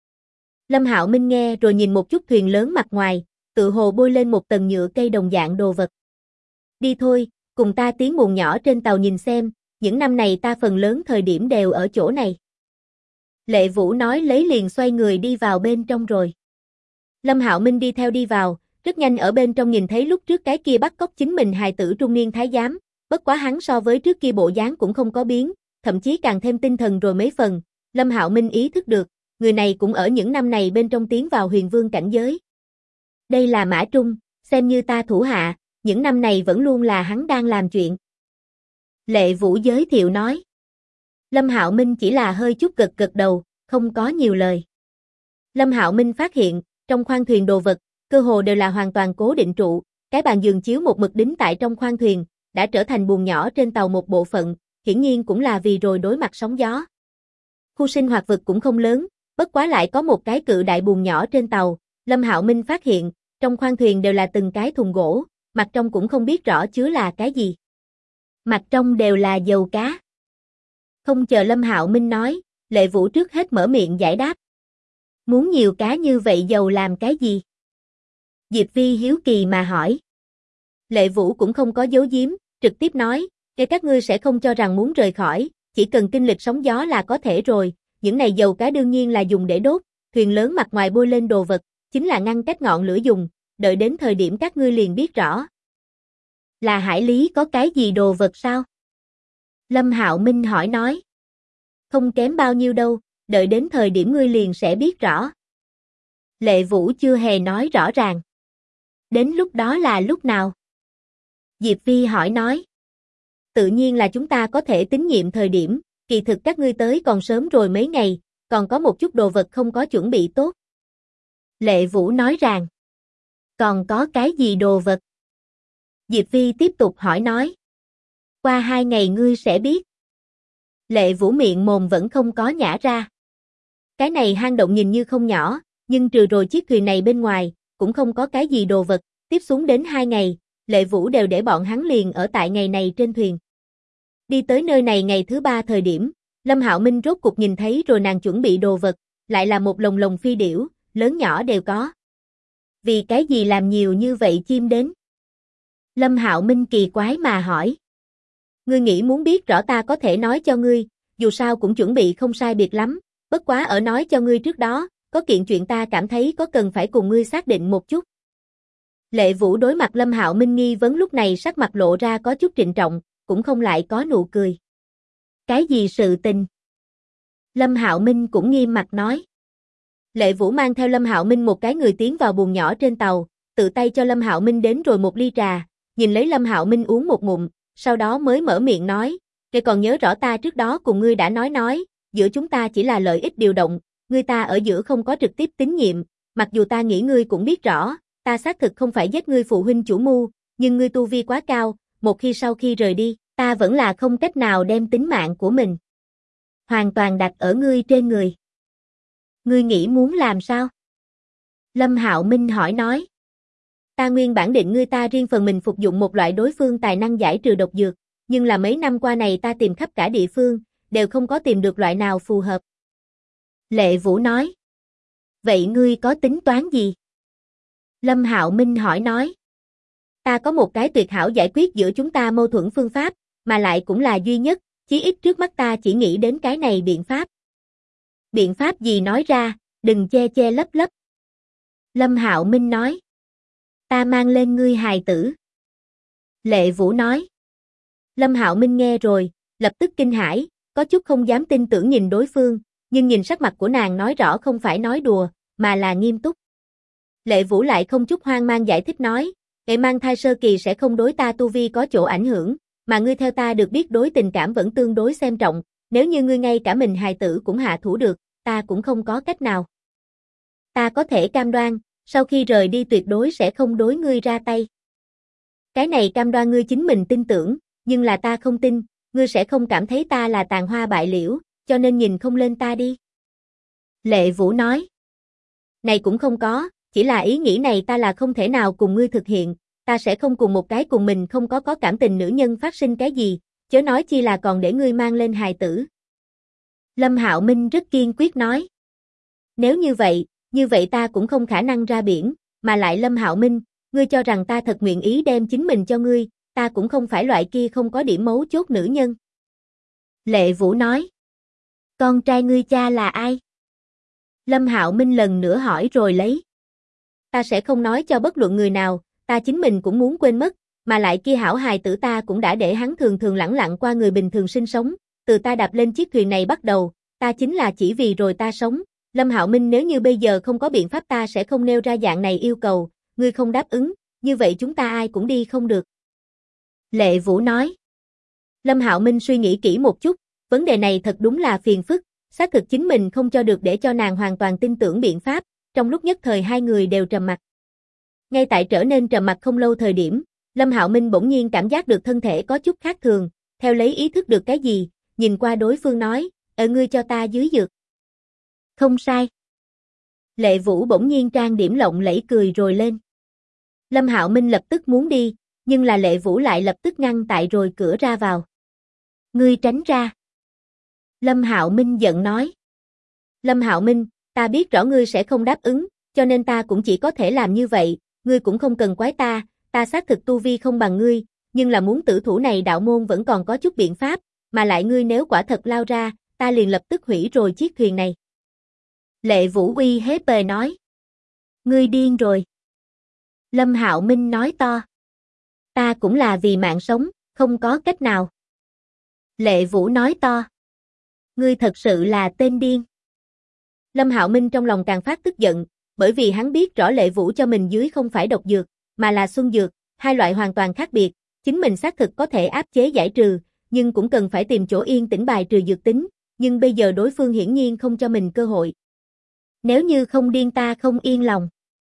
Lâm Hạo Minh nghe rồi nhìn một chút thuyền lớn mặt ngoài, tự hồ bôi lên một tầng nhựa cây đồng dạng đồ vật. Đi thôi, cùng ta tiến buồng nhỏ trên tàu nhìn xem, những năm này ta phần lớn thời điểm đều ở chỗ này. Lệ Vũ nói lấy liền xoay người đi vào bên trong rồi. Lâm Hạo Minh đi theo đi vào, rất nhanh ở bên trong nhìn thấy lúc trước cái kia bắt cóc chính mình hài tử trung niên thái giám, bất quá hắn so với trước kia bộ dáng cũng không có biến, thậm chí càng thêm tinh thần rồi mấy phần. Lâm Hạo Minh ý thức được, người này cũng ở những năm này bên trong tiến vào huyền vương cảnh giới. Đây là Mã Trung, xem như ta thủ hạ, những năm này vẫn luôn là hắn đang làm chuyện. Lệ Vũ giới thiệu nói. Lâm Hạo Minh chỉ là hơi chút gật gật đầu, không có nhiều lời. Lâm Hạo Minh phát hiện, trong khoang thuyền đồ vật, cơ hồ đều là hoàn toàn cố định trụ, cái bàn giường chiếu một mực đính tại trong khoang thuyền, đã trở thành buồng nhỏ trên tàu một bộ phận, hiển nhiên cũng là vì rồi đối mặt sóng gió. Khu sinh hoạt vực cũng không lớn, bất quá lại có một cái cự đại buồng nhỏ trên tàu, Lâm Hạo Minh phát hiện, trong khoang thuyền đều là từng cái thùng gỗ, mặt trong cũng không biết rõ chứa là cái gì. Mặt trong đều là dầu cá. Không chờ Lâm Hạo Minh nói, Lệ Vũ trước hết mở miệng giải đáp. Muốn nhiều cá như vậy dầu làm cái gì? Diệp Vi hiếu kỳ mà hỏi. Lệ Vũ cũng không có giấu giếm, trực tiếp nói, các ngươi sẽ không cho rằng muốn rời khỏi, chỉ cần kinh lịch sóng gió là có thể rồi, những này dầu cá đương nhiên là dùng để đốt, thuyền lớn mặt ngoài bôi lên đồ vật, chính là ngăn cách ngọn lửa dùng, đợi đến thời điểm các ngươi liền biết rõ. Là hải lý có cái gì đồ vật sao? Lâm Hạo Minh hỏi nói. Không kém bao nhiêu đâu, đợi đến thời điểm ngươi liền sẽ biết rõ. Lệ Vũ chưa hề nói rõ ràng. Đến lúc đó là lúc nào? Diệp Vi hỏi nói. Tự nhiên là chúng ta có thể tín nhiệm thời điểm, kỳ thực các ngươi tới còn sớm rồi mấy ngày, còn có một chút đồ vật không có chuẩn bị tốt. Lệ Vũ nói rằng. Còn có cái gì đồ vật? Diệp Vi tiếp tục hỏi nói. Qua 2 ngày ngươi sẽ biết. Lệ Vũ miệng mồm vẫn không có nhả ra. Cái này hang động nhìn như không nhỏ, nhưng trừ rồi chiếc thuyền này bên ngoài, cũng không có cái gì đồ vật, tiếp xuống đến 2 ngày, Lệ Vũ đều để bọn hắn liền ở tại ngày này trên thuyền. Đi tới nơi này ngày thứ 3 thời điểm, Lâm Hạo Minh rốt cục nhìn thấy rồi nàng chuẩn bị đồ vật, lại là một lồng lồng phi điểu, lớn nhỏ đều có. Vì cái gì làm nhiều như vậy chim đến? Lâm Hạo Minh kỳ quái mà hỏi. Ngươi nghĩ muốn biết rõ ta có thể nói cho ngươi, dù sao cũng chuẩn bị không sai biệt lắm, bất quá ở nói cho ngươi trước đó, có kiện chuyện ta cảm thấy có cần phải cùng ngươi xác định một chút. Lệ Vũ đối mặt Lâm Hạo Minh nghi vấn lúc này sắc mặt lộ ra có chút trịnh trọng, cũng không lại có nụ cười. Cái gì sự tình? Lâm Hạo Minh cũng nghiêm mặt nói. Lệ Vũ mang theo Lâm Hạo Minh một cái người tiến vào buồng nhỏ trên tàu, tự tay cho Lâm Hạo Minh đến rồi một ly trà, nhìn lấy Lâm Hạo Minh uống một ngụm, sau đó mới mở miệng nói, "Ngươi còn nhớ rõ ta trước đó cùng ngươi đã nói, giữa chúng ta chỉ là lợi ích điều động, ngươi ta ở giữa không có trực tiếp tín nhiệm, mặc dù ta nghĩ ngươi cũng biết rõ, ta xác thực không phải giết ngươi phụ huynh chủ mưu, nhưng ngươi tu vi quá cao, một khi sau khi rời đi, ta vẫn là không cách nào đem tính mạng của mình hoàn toàn đặt ở ngươi trên người. Ngươi nghĩ muốn làm sao?" Lâm Hạo Minh hỏi nói. Ta nguyên bản định ngươi ta riêng phần mình phục dụng một loại đối phương tài năng giải trừ độc dược, nhưng là mấy năm qua này ta tìm khắp cả địa phương, đều không có tìm được loại nào phù hợp. Lệ Vũ nói. Vậy ngươi có tính toán gì? Lâm Hạo Minh hỏi nói. Ta có một cái tuyệt hảo giải quyết giữa chúng ta mâu thuẫn phương pháp, mà lại cũng là duy nhất, chí ít trước mắt ta chỉ nghĩ đến cái này biện pháp. Biện pháp gì nói ra, đừng che che lấp lấp. Lâm Hạo Minh nói. Ta mang lên ngươi hài tử. Lệ Vũ nói. Lâm Hạo Minh nghe rồi, lập tức kinh hãi, có chút không dám tin tưởng nhìn đối phương, nhưng nhìn sắc mặt của nàng nói rõ không phải nói đùa, mà là nghiêm túc. Lệ Vũ lại không chút hoang mang giải thích nói, "Nghệ mang thai sơ kỳ sẽ không đối ta tu vi có chỗ ảnh hưởng, mà ngươi theo ta được biết đối tình cảm vẫn tương đối xem trọng, nếu như ngươi ngay cả mình hài tử cũng hạ thủ được, ta cũng không có cách nào. Ta có thể cam đoan, sau khi rời đi tuyệt đối sẽ không đối ngươi ra tay. Cái này cam đoan ngươi chính mình tin tưởng, nhưng là ta không tin, ngươi sẽ không cảm thấy ta là tàn hoa bại liễu, cho nên nhìn không lên ta đi." Lệ Vũ nói. Này cũng không có, chỉ là ý nghĩ này ta là không thể nào cùng ngươi thực hiện, ta sẽ không cùng một cái cùng mình không có cảm tình nữ nhân phát sinh cái gì, chớ nói chi là còn để ngươi mang lên hài tử. Lâm Hạo Minh rất kiên quyết nói. Nếu như vậy ta cũng không khả năng ra biển, mà lại Lâm Hạo Minh, ngươi cho rằng ta thật nguyện ý đem chính mình cho ngươi, ta cũng không phải loại kia không có điểm mấu chốt nữ nhân. Lệ Vũ nói. Con trai ngươi cha là ai? Lâm Hạo Minh lần nữa hỏi rồi lấy. Ta sẽ không nói cho bất luận người nào, ta chính mình cũng muốn quên mất, mà lại kia hảo hài tử ta cũng đã để hắn thường thường lẳng lặng qua người bình thường sinh sống, từ ta đạp lên chiếc thuyền này bắt đầu, ta chính là chỉ vì rồi ta sống. Lâm Hạo Minh, nếu như bây giờ không có biện pháp ta sẽ không nêu ra dạng này yêu cầu, ngươi không đáp ứng, như vậy chúng ta ai cũng đi không được. Lệ Vũ nói. Lâm Hạo Minh suy nghĩ kỹ một chút, vấn đề này thật đúng là phiền phức, xác thực chính mình không cho được để cho nàng hoàn toàn tin tưởng biện pháp, trong lúc nhất thời hai người đều trầm mặc. Ngay tại trở nên trầm mặc không lâu thời điểm, Lâm Hạo Minh bỗng nhiên cảm giác được thân thể có chút khác thường, theo lấy ý thức được cái gì, nhìn qua đối phương nói, ngươi cho ta dưới dược. Không sai. Lệ Vũ bỗng nhiên trang điểm lộng lẫy cười rồi lên. Lâm Hạo Minh lập tức muốn đi, nhưng là Lệ Vũ lại lập tức ngăn tại rồi cửa ra vào. Ngươi tránh ra. Lâm Hạo Minh giận nói. Lâm Hạo Minh, ta biết rõ ngươi sẽ không đáp ứng, cho nên ta cũng chỉ có thể làm như vậy, ngươi cũng không cần quái ta xác thực tu vi không bằng ngươi, nhưng là muốn tử thủ này đạo môn vẫn còn có chút biện pháp, mà lại ngươi nếu quả thật lao ra, ta liền lập tức hủy rồi chiếc thuyền này. Lệ Vũ uy hế bề nói. Ngươi điên rồi. Lâm Hạo Minh nói to. Ta cũng là vì mạng sống, không có cách nào. Lệ Vũ nói to. Ngươi thật sự là tên điên. Lâm Hạo Minh trong lòng càng phát tức giận, bởi vì hắn biết rõ Lệ Vũ cho mình dưới không phải độc dược, mà là xuân dược, hai loại hoàn toàn khác biệt, chính mình xác thực có thể áp chế giải trừ, nhưng cũng cần phải tìm chỗ yên tĩnh bài trừ dược tính, nhưng bây giờ đối phương hiển nhiên không cho mình cơ hội. Nếu như không điên ta không yên lòng.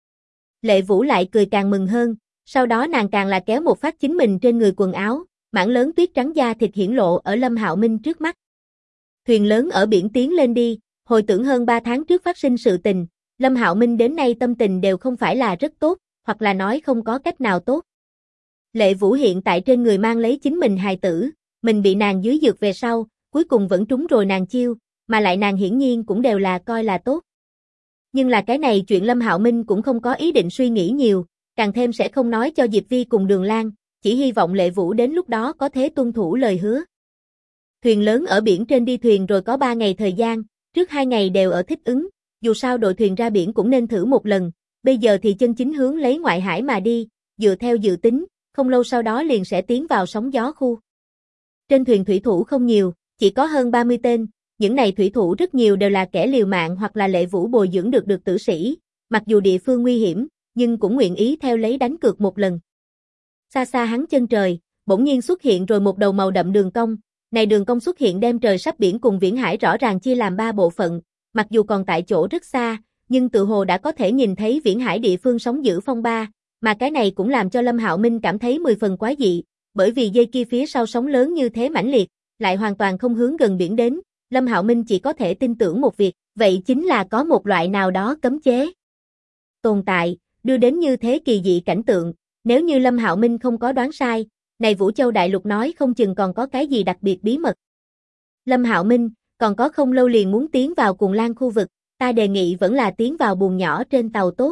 Lệ Vũ lại cười càng mừng hơn, sau đó nàng càng là kéo một phát chính mình trên người quần áo, mảng lớn tuyết trắng da thịt hiển lộ ở Lâm Hạo Minh trước mắt. Thuyền lớn ở biển tiến lên đi, hồi tưởng hơn 3 tháng trước phát sinh sự tình, Lâm Hạo Minh đến nay tâm tình đều không phải là rất tốt, hoặc là nói không có cách nào tốt. Lệ Vũ hiện tại trên người mang lấy chính mình hài tử, mình bị nàng dưới dược về sau, cuối cùng vẫn trúng rồi nàng chiêu, mà lại nàng hiển nhiên cũng đều là coi là tốt. Nhưng là cái này chuyện Lâm Hạo Minh cũng không có ý định suy nghĩ nhiều, càng thêm sẽ không nói cho Diệp Vi cùng Đường Lan, chỉ hy vọng Lệ Vũ đến lúc đó có thể tuân thủ lời hứa. Thuyền lớn ở biển trên đi thuyền rồi có 3 ngày thời gian, trước 2 ngày đều ở thích ứng, dù sao đội thuyền ra biển cũng nên thử một lần, bây giờ thì chân chính hướng lấy ngoại hải mà đi, dựa theo dự tính, không lâu sau đó liền sẽ tiến vào sóng gió khu. Trên thuyền thủy thủ không nhiều, chỉ có hơn 30 tên, những này thủy thủ rất nhiều đều là kẻ liều mạng hoặc là Lệ Vũ bồi dưỡng được tử sĩ, mặc dù địa phương nguy hiểm, nhưng cũng nguyện ý theo lấy đánh cược một lần. Xa xa hắn chân trời, bỗng nhiên xuất hiện rồi một đầu màu đậm đường cong, này đường cong xuất hiện đem trời sắp biển cùng viễn hải rõ ràng chia làm 3 bộ phận, mặc dù còn tại chỗ rất xa, nhưng tự hồ đã có thể nhìn thấy viễn hải địa phương sóng dữ phong ba, mà cái này cũng làm cho Lâm Hạo Minh cảm thấy 10 phần quái dị, bởi vì dây kia phía sau sóng lớn như thế mãnh liệt, lại hoàn toàn không hướng gần biển đến, Lâm Hạo Minh chỉ có thể tin tưởng một việc, vậy chính là có một loại nào đó cấm chế tồn tại, đưa đến như thế kỳ dị cảnh tượng, nếu như Lâm Hạo Minh không có đoán sai, này Vũ Châu Đại Lục nói không chừng còn có cái gì đặc biệt bí mật. Lâm Hạo Minh, còn có không lâu liền muốn tiến vào Cuồng Lan khu vực, ta đề nghị vẫn là tiến vào buồng nhỏ trên tàu tốt.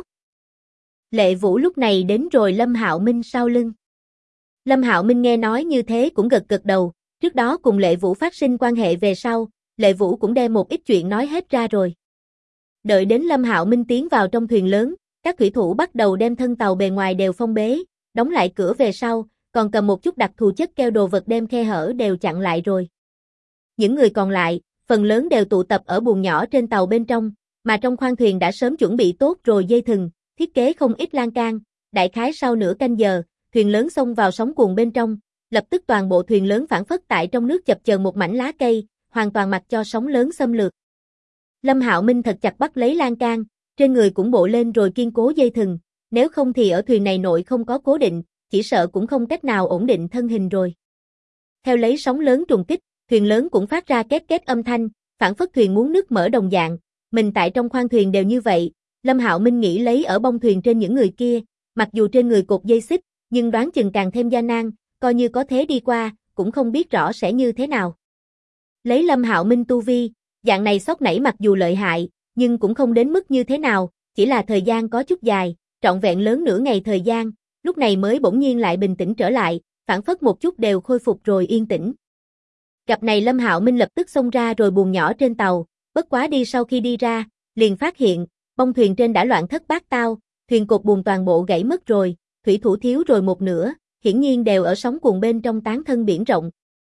Lệ Vũ lúc này đến rồi Lâm Hạo Minh sau lưng. Lâm Hạo Minh nghe nói như thế cũng gật gật đầu, trước đó cùng Lệ Vũ phát sinh quan hệ về sau, Lệ Vũ cũng đem một ít chuyện nói hết ra rồi. Đợi đến Lâm Hạo Minh tiến vào trong thuyền lớn, các thủy thủ bắt đầu đem thân tàu bề ngoài đều phong bế, đóng lại cửa về sau, còn cầm một chút đặc thù chất keo đồ vật đem khe hở đều chặn lại rồi. Những người còn lại, phần lớn đều tụ tập ở buồng nhỏ trên tàu bên trong, mà trong khoang thuyền đã sớm chuẩn bị tốt rồi dây thừng, thiết kế không ít lan can, đại khái sau nửa canh giờ, thuyền lớn xông vào sóng cuồng bên trong, lập tức toàn bộ thuyền lớn phảng phất tại trong nước chập chờn một mảnh lá cây, hoàn toàn mặc cho sóng lớn xâm lược. Lâm Hạo Minh thật chặt bắt lấy lan can, trên người cũng bộ lên rồi kiên cố dây thừng, nếu không thì ở thuyền này nội không có cố định, chỉ sợ cũng không cách nào ổn định thân hình rồi. Theo lấy sóng lớn trùng kích, thuyền lớn cũng phát ra két két âm thanh, phảng phất thuyền muốn nứt mở đồng dạng, mình tại trong khoang thuyền đều như vậy, Lâm Hạo Minh nghĩ lấy ở bông thuyền trên những người kia, mặc dù trên người cột dây xích, nhưng đoán chừng càng thêm gian nan, coi như có thế đi qua, cũng không biết rõ sẽ như thế nào. Lấy Lâm Hạo Minh tu vi, dạng này sốc nảy mặc dù lợi hại, nhưng cũng không đến mức như thế nào, chỉ là thời gian có chút dài, trọn vẹn lớn nửa ngày thời gian, lúc này mới bỗng nhiên lại bình tĩnh trở lại, phảng phất một chút đều khôi phục rồi yên tĩnh. Gặp này Lâm Hạo Minh lập tức xông ra rồi buồng nhỏ trên tàu, bất quá đi sau khi đi ra, liền phát hiện, bông thuyền trên đã loạn thất bát tao, thuyền cột buồm toàn bộ gãy mất rồi, thủy thủ thiếu rồi một nửa, hiển nhiên đều ở sóng cuồng bên trong tán thân biển rộng.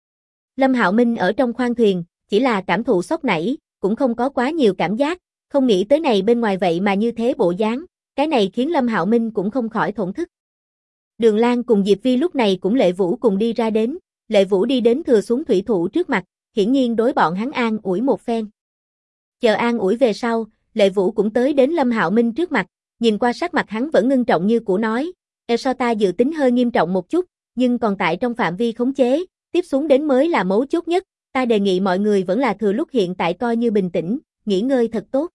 Lâm Hạo Minh ở trong khoang thuyền, chỉ là cảm thụ sốc nảy, cũng không có quá nhiều cảm giác, không nghĩ tới này bên ngoài vậy mà như thế bộ dáng, cái này khiến Lâm Hạo Minh cũng không khỏi thổn thức. Đường Lan cùng Diệp Vi lúc này cũng Lệ Vũ cùng đi ra đến, Lệ Vũ đi đến thừa xuống thủy thủ trước mặt, hiển nhiên đối bọn hắn an ủi một phen. Chờ an ủi về sau, Lệ Vũ cũng tới đến Lâm Hạo Minh trước mặt, nhìn qua sắc mặt hắn vẫn ngưng trọng như cũ nói, Esota dự tính hơi nghiêm trọng một chút, nhưng còn tại trong phạm vi khống chế, tiếp xuống đến mới là mấu chốt nhất, ta đề nghị mọi người vẫn là thừa lúc hiện tại coi như bình tĩnh, nghỉ ngơi thật tốt.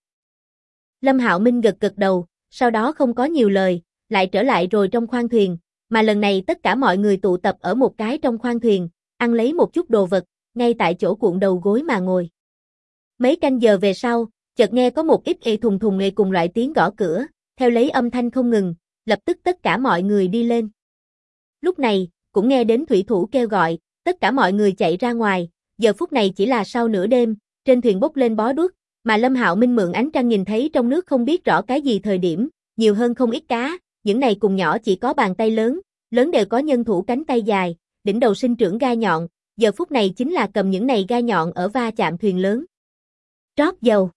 Lâm Hạo Minh gật gật đầu, sau đó không có nhiều lời, lại trở lại rồi trong khoang thuyền, mà lần này tất cả mọi người tụ tập ở một cái trong khoang thuyền, ăn lấy một chút đồ vật, ngay tại chỗ cuộn đầu gối mà ngồi. Mấy canh giờ về sau, chợt nghe có một ít ê thùng thùng ê cùng loại tiếng gõ cửa, theo lấy âm thanh không ngừng, lập tức tất cả mọi người đi lên. Lúc này, cũng nghe đến thủy thủ kêu gọi, tất cả mọi người chạy ra ngoài, giờ phút này chỉ là sau nửa đêm, trên thuyền bốc lên bó đuốc, mà Lâm Hạo Minh mượn ánh trăng nhìn thấy trong nước không biết rõ cái gì thời điểm, nhiều hơn không ít cá, những này cùng nhỏ chỉ có bàn tay lớn, lớn đều có nhân thủ cánh tay dài, đỉnh đầu sinh trưởng gai nhọn, giờ phút này chính là cầm những này gai nhọn ở va chạm thuyền lớn. Trót dầu.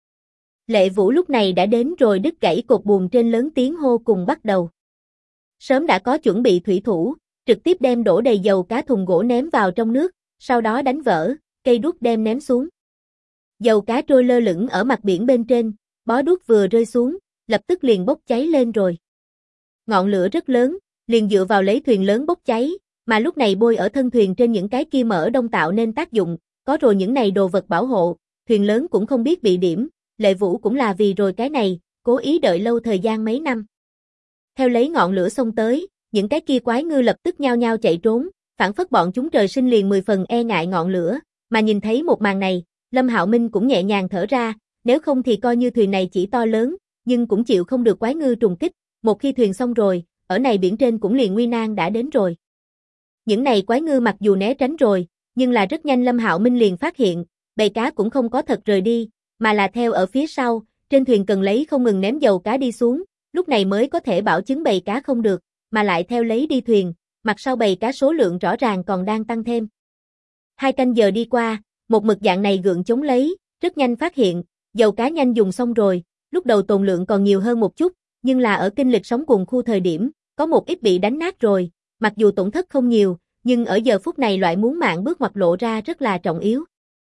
Lệ Vũ lúc này đã đến rồi đứt gãy cột buồm trên lớn tiếng hô cùng bắt đầu. Sớm đã có chuẩn bị thủy thủ, trực tiếp đem đổ đầy dầu cá thùng gỗ ném vào trong nước, sau đó đánh vỡ, cây đuốc đem ném xuống. Dầu cá trôi lơ lửng ở mặt biển bên trên, bó đuốc vừa rơi xuống, lập tức liền bốc cháy lên rồi. Ngọn lửa rất lớn, liền dựa vào lấy thuyền lớn bốc cháy, mà lúc này bôi ở thân thuyền trên những cái kia mỡ đông tạo nên tác dụng, có rồi những này đồ vật bảo hộ, thuyền lớn cũng không biết bị điểm, Lệ Vũ cũng là vì rồi cái này, cố ý đợi lâu thời gian mấy năm. Theo lấy ngọn lửa xông tới, những cái kia quái ngư lập tức nhao nhao chạy trốn, phản phất bọn chúng trời sinh liền 10 phần e ngại ngọn lửa, mà nhìn thấy một màn này, Lâm Hạo Minh cũng nhẹ nhàng thở ra, nếu không thì coi như thuyền này chỉ to lớn, nhưng cũng chịu không được quái ngư trùng kích, một khi thuyền xong rồi, ở này biển trên cũng liền nguy nan đã đến rồi. Những này quái ngư mặc dù né tránh rồi, nhưng là rất nhanh Lâm Hạo Minh liền phát hiện, bầy cá cũng không có thật rời đi, mà là theo ở phía sau, trên thuyền cần lấy không ngừng ném dầu cá đi xuống, lúc này mới có thể bảo chứng bầy cá không được, mà lại theo lấy đi thuyền, mặt sau bầy cá số lượng rõ ràng còn đang tăng thêm. 2 canh giờ đi qua, một mực dạng này gượng chống lấy, rất nhanh phát hiện, dầu cá nhanh dùng xong rồi, lúc đầu tồn lượng còn nhiều hơn một chút, nhưng là ở kinh lịch sóng cùng khu thời điểm, có một ít bị đánh nát rồi, mặc dù tổn thất không nhiều, nhưng ở giờ phút này loại muốn mạng bước ngoặt lộ ra rất là trọng yếu.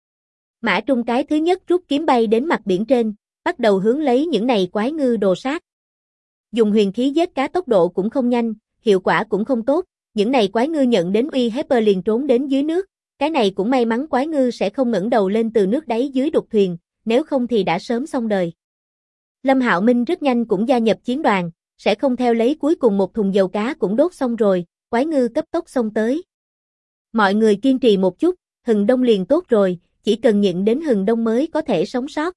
Mã Trung cái thứ nhất rút kiếm bay đến mặt biển trên, bắt đầu hướng lấy những này quái ngư đồ sát. Dùng huyền khí giết cá tốc độ cũng không nhanh, hiệu quả cũng không tốt, những này quái ngư nhận đến uy hiếp liền trốn đến dưới nước, cái này cũng may mắn quái ngư sẽ không ngẩng đầu lên từ nước đáy dưới đục thuyền, nếu không thì đã sớm xong đời. Lâm Hạo Minh rất nhanh cũng gia nhập chiến đoàn, sẽ không theo lấy cuối cùng một thùng dầu cá cũng đốt xong rồi, quái ngư cấp tốc xông tới. Mọi người kiên trì một chút, hừng đông liền tốt rồi, chỉ cần nhịn đến hừng đông mới có thể sống sót.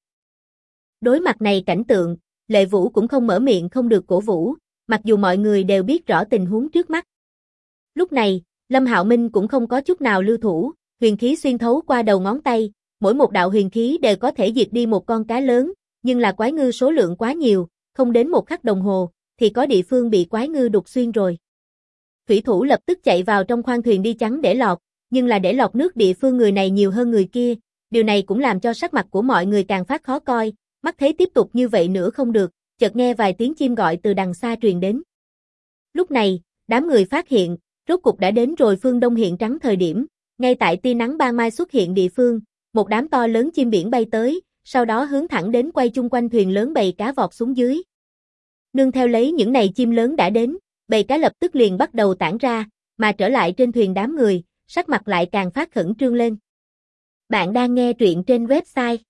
Đối mặt này cảnh tượng, Lệ Vũ cũng không mở miệng không được cổ vũ, mặc dù mọi người đều biết rõ tình huống trước mắt. Lúc này, Lâm Hạo Minh cũng không có chút nào lưu thủ, huyền khí xuyên thấu qua đầu ngón tay, mỗi một đạo huyền khí đều có thể diệt đi một con cá lớn, nhưng là quái ngư số lượng quá nhiều, không đến một khắc đồng hồ, thì có địa phương bị quái ngư đục xuyên rồi. Thủy thủ lập tức chạy vào trong khoang thuyền đi chắn để lọt, nhưng là để lọt nước địa phương người này nhiều hơn người kia, điều này cũng làm cho sắc mặt của mọi người càng phát khó coi, mắt thấy tiếp tục như vậy nữa không được, chợt nghe vài tiếng chim gọi từ đằng xa truyền đến. Lúc này, đám người phát hiện, rốt cục đã đến rồi phương Đông hiện trắng thời điểm, ngay tại tia nắng ban mai xuất hiện địa phương, một đám to lớn chim biển bay tới, sau đó hướng thẳng đến quay chung quanh thuyền lớn bầy cá vọt xuống dưới. Nương theo lấy những này chim lớn đã đến, bầy cá lập tức liền bắt đầu tản ra, mà trở lại trên thuyền đám người, sắc mặt lại càng phát khẩn trương lên. Bạn đang nghe truyện trên website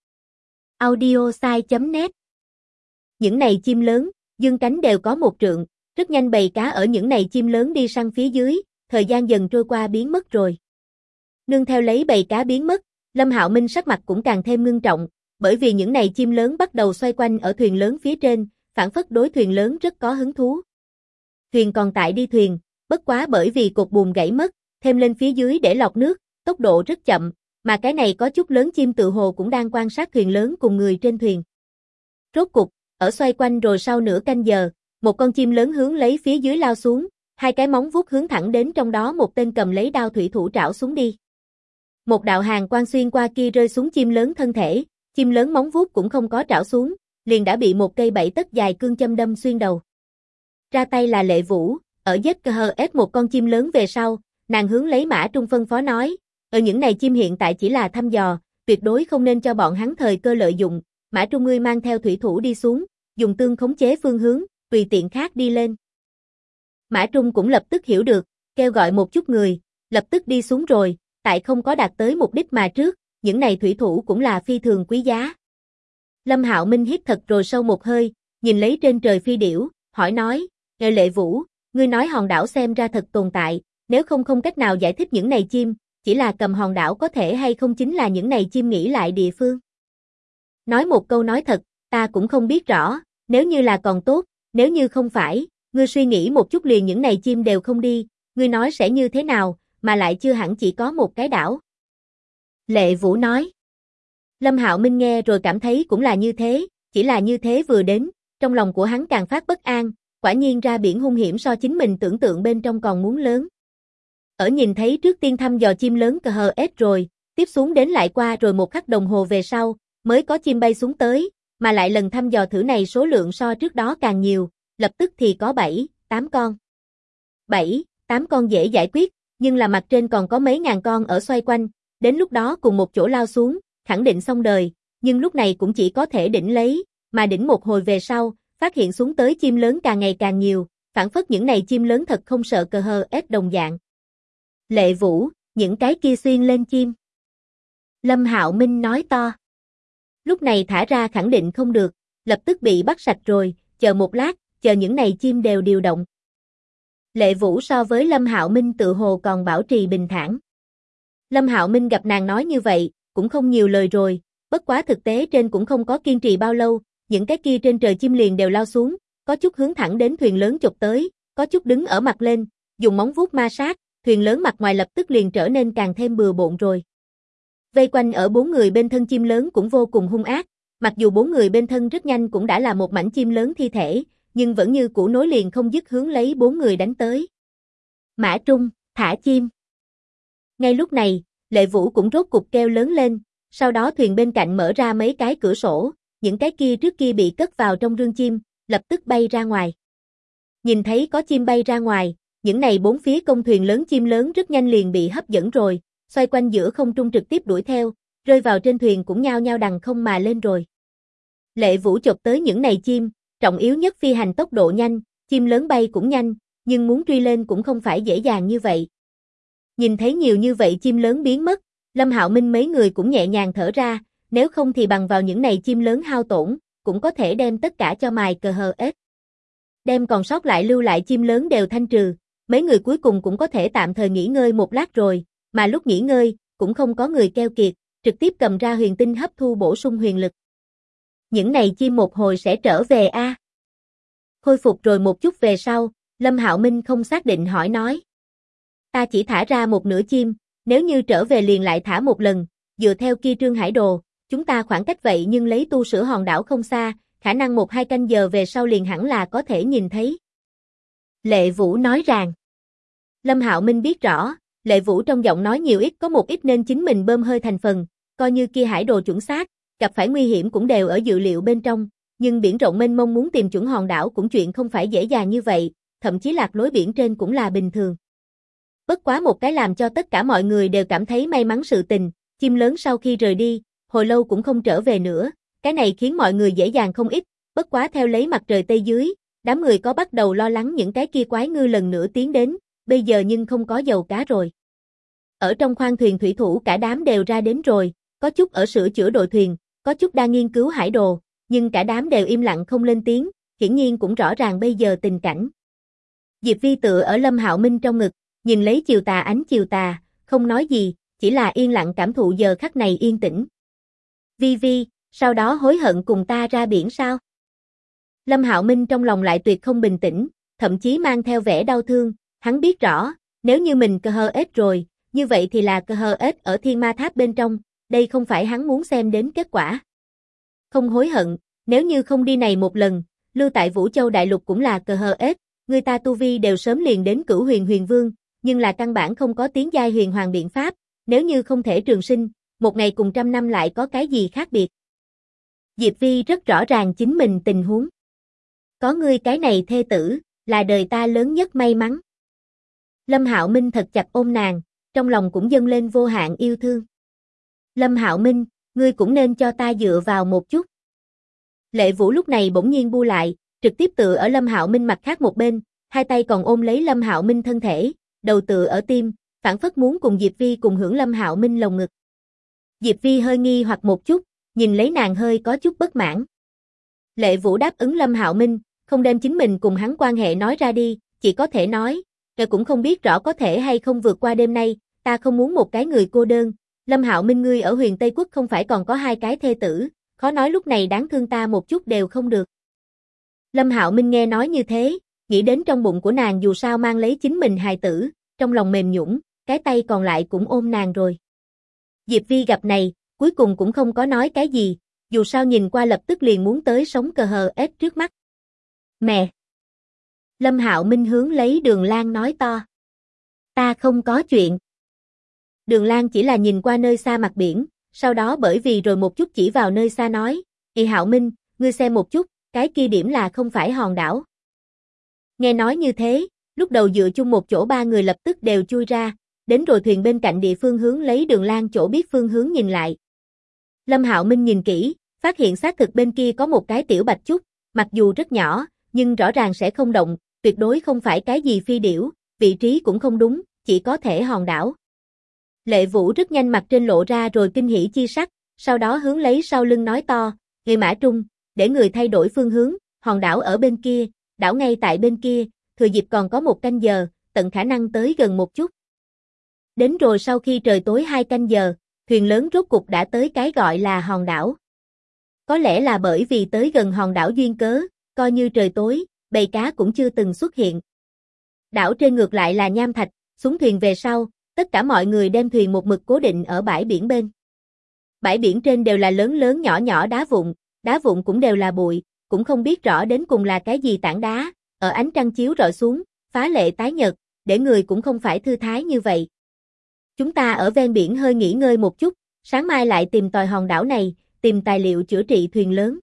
audiosai.net. Những này chim lớn, dương cánh đều có 1 trượng, rất nhanh bầy cá ở những này chim lớn đi sang phía dưới, thời gian dần trôi qua biến mất rồi. Nương theo lấy bầy cá biến mất, Lâm Hạo Minh sắc mặt cũng càng thêm ngưng trọng, bởi vì những này chim lớn bắt đầu xoay quanh ở thuyền lớn phía trên, phản phất đối thuyền lớn rất có hứng thú. Thuyền còn tại đi thuyền, bất quá bởi vì cột buồm gãy mất, thêm lên phía dưới để lọc nước, tốc độ rất chậm, mà cái này có chút lớn chim tự hồ cũng đang quan sát thuyền lớn cùng người trên thuyền. Rốt cục, ở xoay quanh rồi sau nửa canh giờ, một con chim lớn hướng lấy phía dưới lao xuống, 2 cái móng vuốt hướng thẳng đến trong đó một tên cầm lấy đao thủy thủ trảo xuống đi. Một đạo hàn quang xuyên qua kia rơi xuống chim lớn thân thể, chim lớn móng vuốt cũng không có trảo xuống, liền đã bị một cây 7 tấc dài cương châm đâm xuyên đầu. Ra tay là Lệ Vũ, ở giết KHS một con chim lớn về sau, nàng hướng lấy Mã Trung phân phó nói, ở những này chim hiện tại chỉ là thăm dò, tuyệt đối không nên cho bọn hắn thời cơ lợi dụng, Mã Trung ngươi mang theo thủy thủ đi xuống, dùng tương khống chế phương hướng, tùy tiện khác đi lên. Mã Trung cũng lập tức hiểu được, kêu gọi một chút người, lập tức đi xuống rồi, tại không có đạt tới mục đích mà trước, những này thủy thủ cũng là phi thường quý giá. Lâm Hạo Minh hít thật rồi sâu một hơi, nhìn lấy trên trời phi điểu, hỏi nói, Nghe Lệ Vũ, ngươi nói hòn đảo xem ra thật tồn tại, nếu không cách nào giải thích những này chim, chỉ là cầm hòn đảo có thể hay không chính là những này chim nghỉ lại địa phương. Nói một câu nói thật, ta cũng không biết rõ, nếu như là còn tốt, nếu như không phải, ngươi suy nghĩ một chút liền những này chim đều không đi, ngươi nói sẽ như thế nào, mà lại chưa hẳn chỉ có một cái đảo. Lệ Vũ nói. Lâm Hạo Minh nghe rồi cảm thấy cũng là như thế, chỉ là như thế vừa đến, trong lòng của hắn càng phát bất an, quả nhiên ra biển hung hiểm so chính mình tưởng tượng bên trong còn muốn lớn. Ở nhìn thấy trước tiên thăm dò chim lớn CHS rồi, tiếp xuống đến lại qua rồi một khắc đồng hồ về sau, mới có chim bay xuống tới, mà lại lần thăm dò thử này số lượng so trước đó càng nhiều, lập tức thì có 7, 8 con. 7, 8 con dễ giải quyết, nhưng là mặt trên còn có mấy ngàn con ở xoay quanh, đến lúc đó cùng một chỗ lao xuống, khẳng định xong đời, nhưng lúc này cũng chỉ có thể đỉnh lấy, mà đỉnh một hồi về sau, phát hiện xuống tới chim lớn càng ngày càng nhiều, phản phất những này chim lớn thật không sợ CHS đồng dạng. Lệ Vũ, những cái kia xuyên lên chim. Lâm Hạo Minh nói to. Lúc này thả ra khẳng định không được, lập tức bị bắt sạch rồi, chờ một lát, chờ những này chim đều điều động. Lệ Vũ so với Lâm Hạo Minh tự hồ còn bảo trì bình thản. Lâm Hạo Minh gặp nàng nói như vậy, cũng không nhiều lời rồi, bất quá thực tế trên cũng không có kiên trì bao lâu, những cái kia trên trời chim liền đều lao xuống, có chút hướng thẳng đến thuyền lớn chụp tới, có chút đứng ở mặt lên, dùng móng vuốt ma sát, thuyền lớn mặt ngoài lập tức liền trở nên càng thêm bừa bộn rồi. Vây quanh ở 4 người bên thân chim lớn cũng vô cùng hung ác, mặc dù 4 người bên thân rất nhanh cũng đã là một mảnh chim lớn thi thể, nhưng vẫn như cũ nối liền không dứt hướng lấy 4 người đánh tới. Mã Trung, thả chim. Ngay lúc này, Lệ Vũ cũng rốt cục kêu lớn lên, sau đó thuyền bên cạnh mở ra mấy cái cửa sổ, những cái kia trước kia bị cất vào trong rương chim, lập tức bay ra ngoài. Nhìn thấy có chim bay ra ngoài, những này 4 phía công thuyền lớn chim lớn rất nhanh liền bị hấp dẫn rồi, xoay quanh giữa không trung trực tiếp đuổi theo, rơi vào trên thuyền cũng nhao nhao đằng không mà lên rồi. Lệ Vũ chộp tới những này chim, trọng yếu nhất phi hành tốc độ nhanh, chim lớn bay cũng nhanh, nhưng muốn truy lên cũng không phải dễ dàng như vậy. Nhìn thấy nhiều như vậy chim lớn biến mất, Lâm Hạo Minh mấy người cũng nhẹ nhàng thở ra, nếu không thì bằng vào những này chim lớn hao tổn, cũng có thể đem tất cả cho mài CHS. Đem còn sót lại lưu lại chim lớn đều thanh trừ, mấy người cuối cùng cũng có thể tạm thời nghỉ ngơi một lát rồi, mà lúc nghỉ ngơi, cũng không có người keo kiệt, trực tiếp cầm ra huyền tinh hấp thu bổ sung huyền lực. Những này chim một hồi sẽ trở về a. Khôi phục rồi một chút về sau, Lâm Hạo Minh không xác định hỏi nói. Ta chỉ thả ra một nửa chim, nếu như trở về liền lại thả một lần, dựa theo kia trương hải đồ, chúng ta khoảng cách vậy nhưng lấy tu sửa hòn đảo không xa, khả năng 1-2 canh giờ về sau liền hẳn là có thể nhìn thấy. Lệ Vũ nói rằng. Lâm Hạo Minh biết rõ, Lệ Vũ trong giọng nói nhiều ít có một ít nên chính mình bơm hơi thành phần, coi như kia hải đồ chuẩn xác, gặp phải nguy hiểm cũng đều ở dự liệu bên trong, nhưng biển rộng mênh mông muốn tìm chuẩn hòn đảo cũng chuyện không phải dễ dàng như vậy, thậm chí lạc lối biển trên cũng là bình thường. Bất quá một cái làm cho tất cả mọi người đều cảm thấy may mắn sự tình, chim lớn sau khi rời đi, hồi lâu cũng không trở về nữa, cái này khiến mọi người dễ dàng không ít, bất quá theo lấy mặt trời tây dưới, đám người có bắt đầu lo lắng những cái kia quái ngư lần nữa tiến đến, bây giờ nhưng không có dầu cá rồi. Ở trong khoang thuyền thủy thủ cả đám đều ra đến rồi, có chút ở sửa chữa đội thuyền, có chút đang nghiên cứu hải đồ, nhưng cả đám đều im lặng không lên tiếng, hiển nhiên cũng rõ ràng bây giờ tình cảnh. Diệp Vi tựa ở Lâm Hạo Minh trong ngực, nhìn lấy chiều tà ánh chiều tà, không nói gì, chỉ là yên lặng cảm thụ giờ khắc này yên tĩnh. Vi Vi, sau đó hối hận cùng ta ra biển sao? Lâm Hạo Minh trong lòng lại tuyệt không bình tĩnh, thậm chí mang theo vẻ đau thương, hắn biết rõ, nếu như mình CHS rồi, như vậy thì là CHS ở Thiên Ma Tháp bên trong, đây không phải hắn muốn xem đến kết quả. Không hối hận, nếu như không đi này một lần, lưu tại Vũ Châu Đại Lục cũng là CHS, người ta tu vi đều sớm liền đến Cửu Huyền Huyền Vương, nhưng là căn bản không có tiến giai huyền hoàng biện pháp, nếu như không thể trường sinh, một ngày cùng 100 năm lại có cái gì khác biệt. Diệp Vi rất rõ ràng chính mình tình huống. Có ngươi cái này thê tử, là đời ta lớn nhất may mắn. Lâm Hạo Minh thật chặt ôm nàng, trong lòng cũng dâng lên vô hạn yêu thương. Lâm Hạo Minh, ngươi cũng nên cho ta dựa vào một chút. Lệ Vũ lúc này bỗng nhiên bu lại, trực tiếp tựa ở Lâm Hạo Minh mặt khác một bên, hai tay còn ôm lấy Lâm Hạo Minh thân thể, đầu tựa ở tim, phảng phất muốn cùng Diệp Vi cùng hưởng Lâm Hạo Minh lồng ngực. Diệp Vi hơi nghi hoặc một chút, nhìn lấy nàng hơi có chút bất mãn. Lệ Vũ đáp ứng Lâm Hạo Minh, không đem chính mình cùng hắn quan hệ nói ra đi, chỉ có thể nói, cũng không biết rõ có thể hay không vượt qua đêm nay, ta không muốn một cái người cô đơn. Lâm Hạo Minh ngươi ở Huyền Tây Quốc không phải còn có hai cái thê tử, khó nói lúc này đáng thương ta một chút đều không được. Lâm Hạo Minh nghe nói như thế, nghĩ đến trong bụng của nàng dù sao mang lấy chính mình hài tử, trong lòng mềm nhũn, cái tay còn lại cũng ôm nàng rồi. Diệp Vi gặp này, cuối cùng cũng không có nói cái gì, dù sao nhìn qua lập tức liền muốn tới sống cờ hờ ép trước mắt. Mẹ! Lâm Hạo Minh hướng lấy Đường Lan nói to. Ta không có chuyện. Đường Lan chỉ là nhìn qua nơi xa mặt biển, sau đó bởi vì rồi một chút chỉ vào nơi xa nói, Hạo Minh, ngươi xem một chút, cái kia điểm là không phải hòn đảo. Nghe nói như thế, lúc đầu dựa chung một chỗ ba người lập tức đều chui ra, đến rồi thuyền bên cạnh địa phương hướng lấy Đường Lan chỗ biết phương hướng nhìn lại. Lâm Hạo Minh nhìn kỹ, phát hiện xác thực bên kia có một cái tiểu bạch trúc, mặc dù rất nhỏ, nhưng rõ ràng sẽ không động, tuyệt đối không phải cái gì phi điểu, vị trí cũng không đúng, chỉ có thể hòn đảo. Lệ Vũ rất nhanh mặt trên lộ ra rồi kinh hỉ chi sắc, sau đó hướng lấy sau lưng nói to, người Mã Trung, để người thay đổi phương hướng, hòn đảo ở bên kia, đảo ngay tại bên kia, thừa dịp còn có 1 canh giờ, tận khả năng tới gần một chút. Đến rồi sau khi trời tối 2 canh giờ, thuyền lớn rốt cục đã tới cái gọi là hòn đảo. Có lẽ là bởi vì tới gần hòn đảo duyên cớ, coi như trời tối, bầy cá cũng chưa từng xuất hiện. Đảo trên ngược lại là nham thạch, xuống thuyền về sau, tất cả mọi người đem thuyền một mực cố định ở bãi biển bên. Bãi biển trên đều là lớn lớn nhỏ nhỏ đá vụn cũng đều là bụi, cũng không biết rõ đến cùng là cái gì tảng đá, ở ánh trăng chiếu rọi xuống, phá lệ tái nhợt, để người cũng không phải thư thái như vậy. Chúng ta ở ven biển hơi nghỉ ngơi một chút, sáng mai lại tìm tòi hòn đảo này, tìm tài liệu chữa trị thuyền lớn.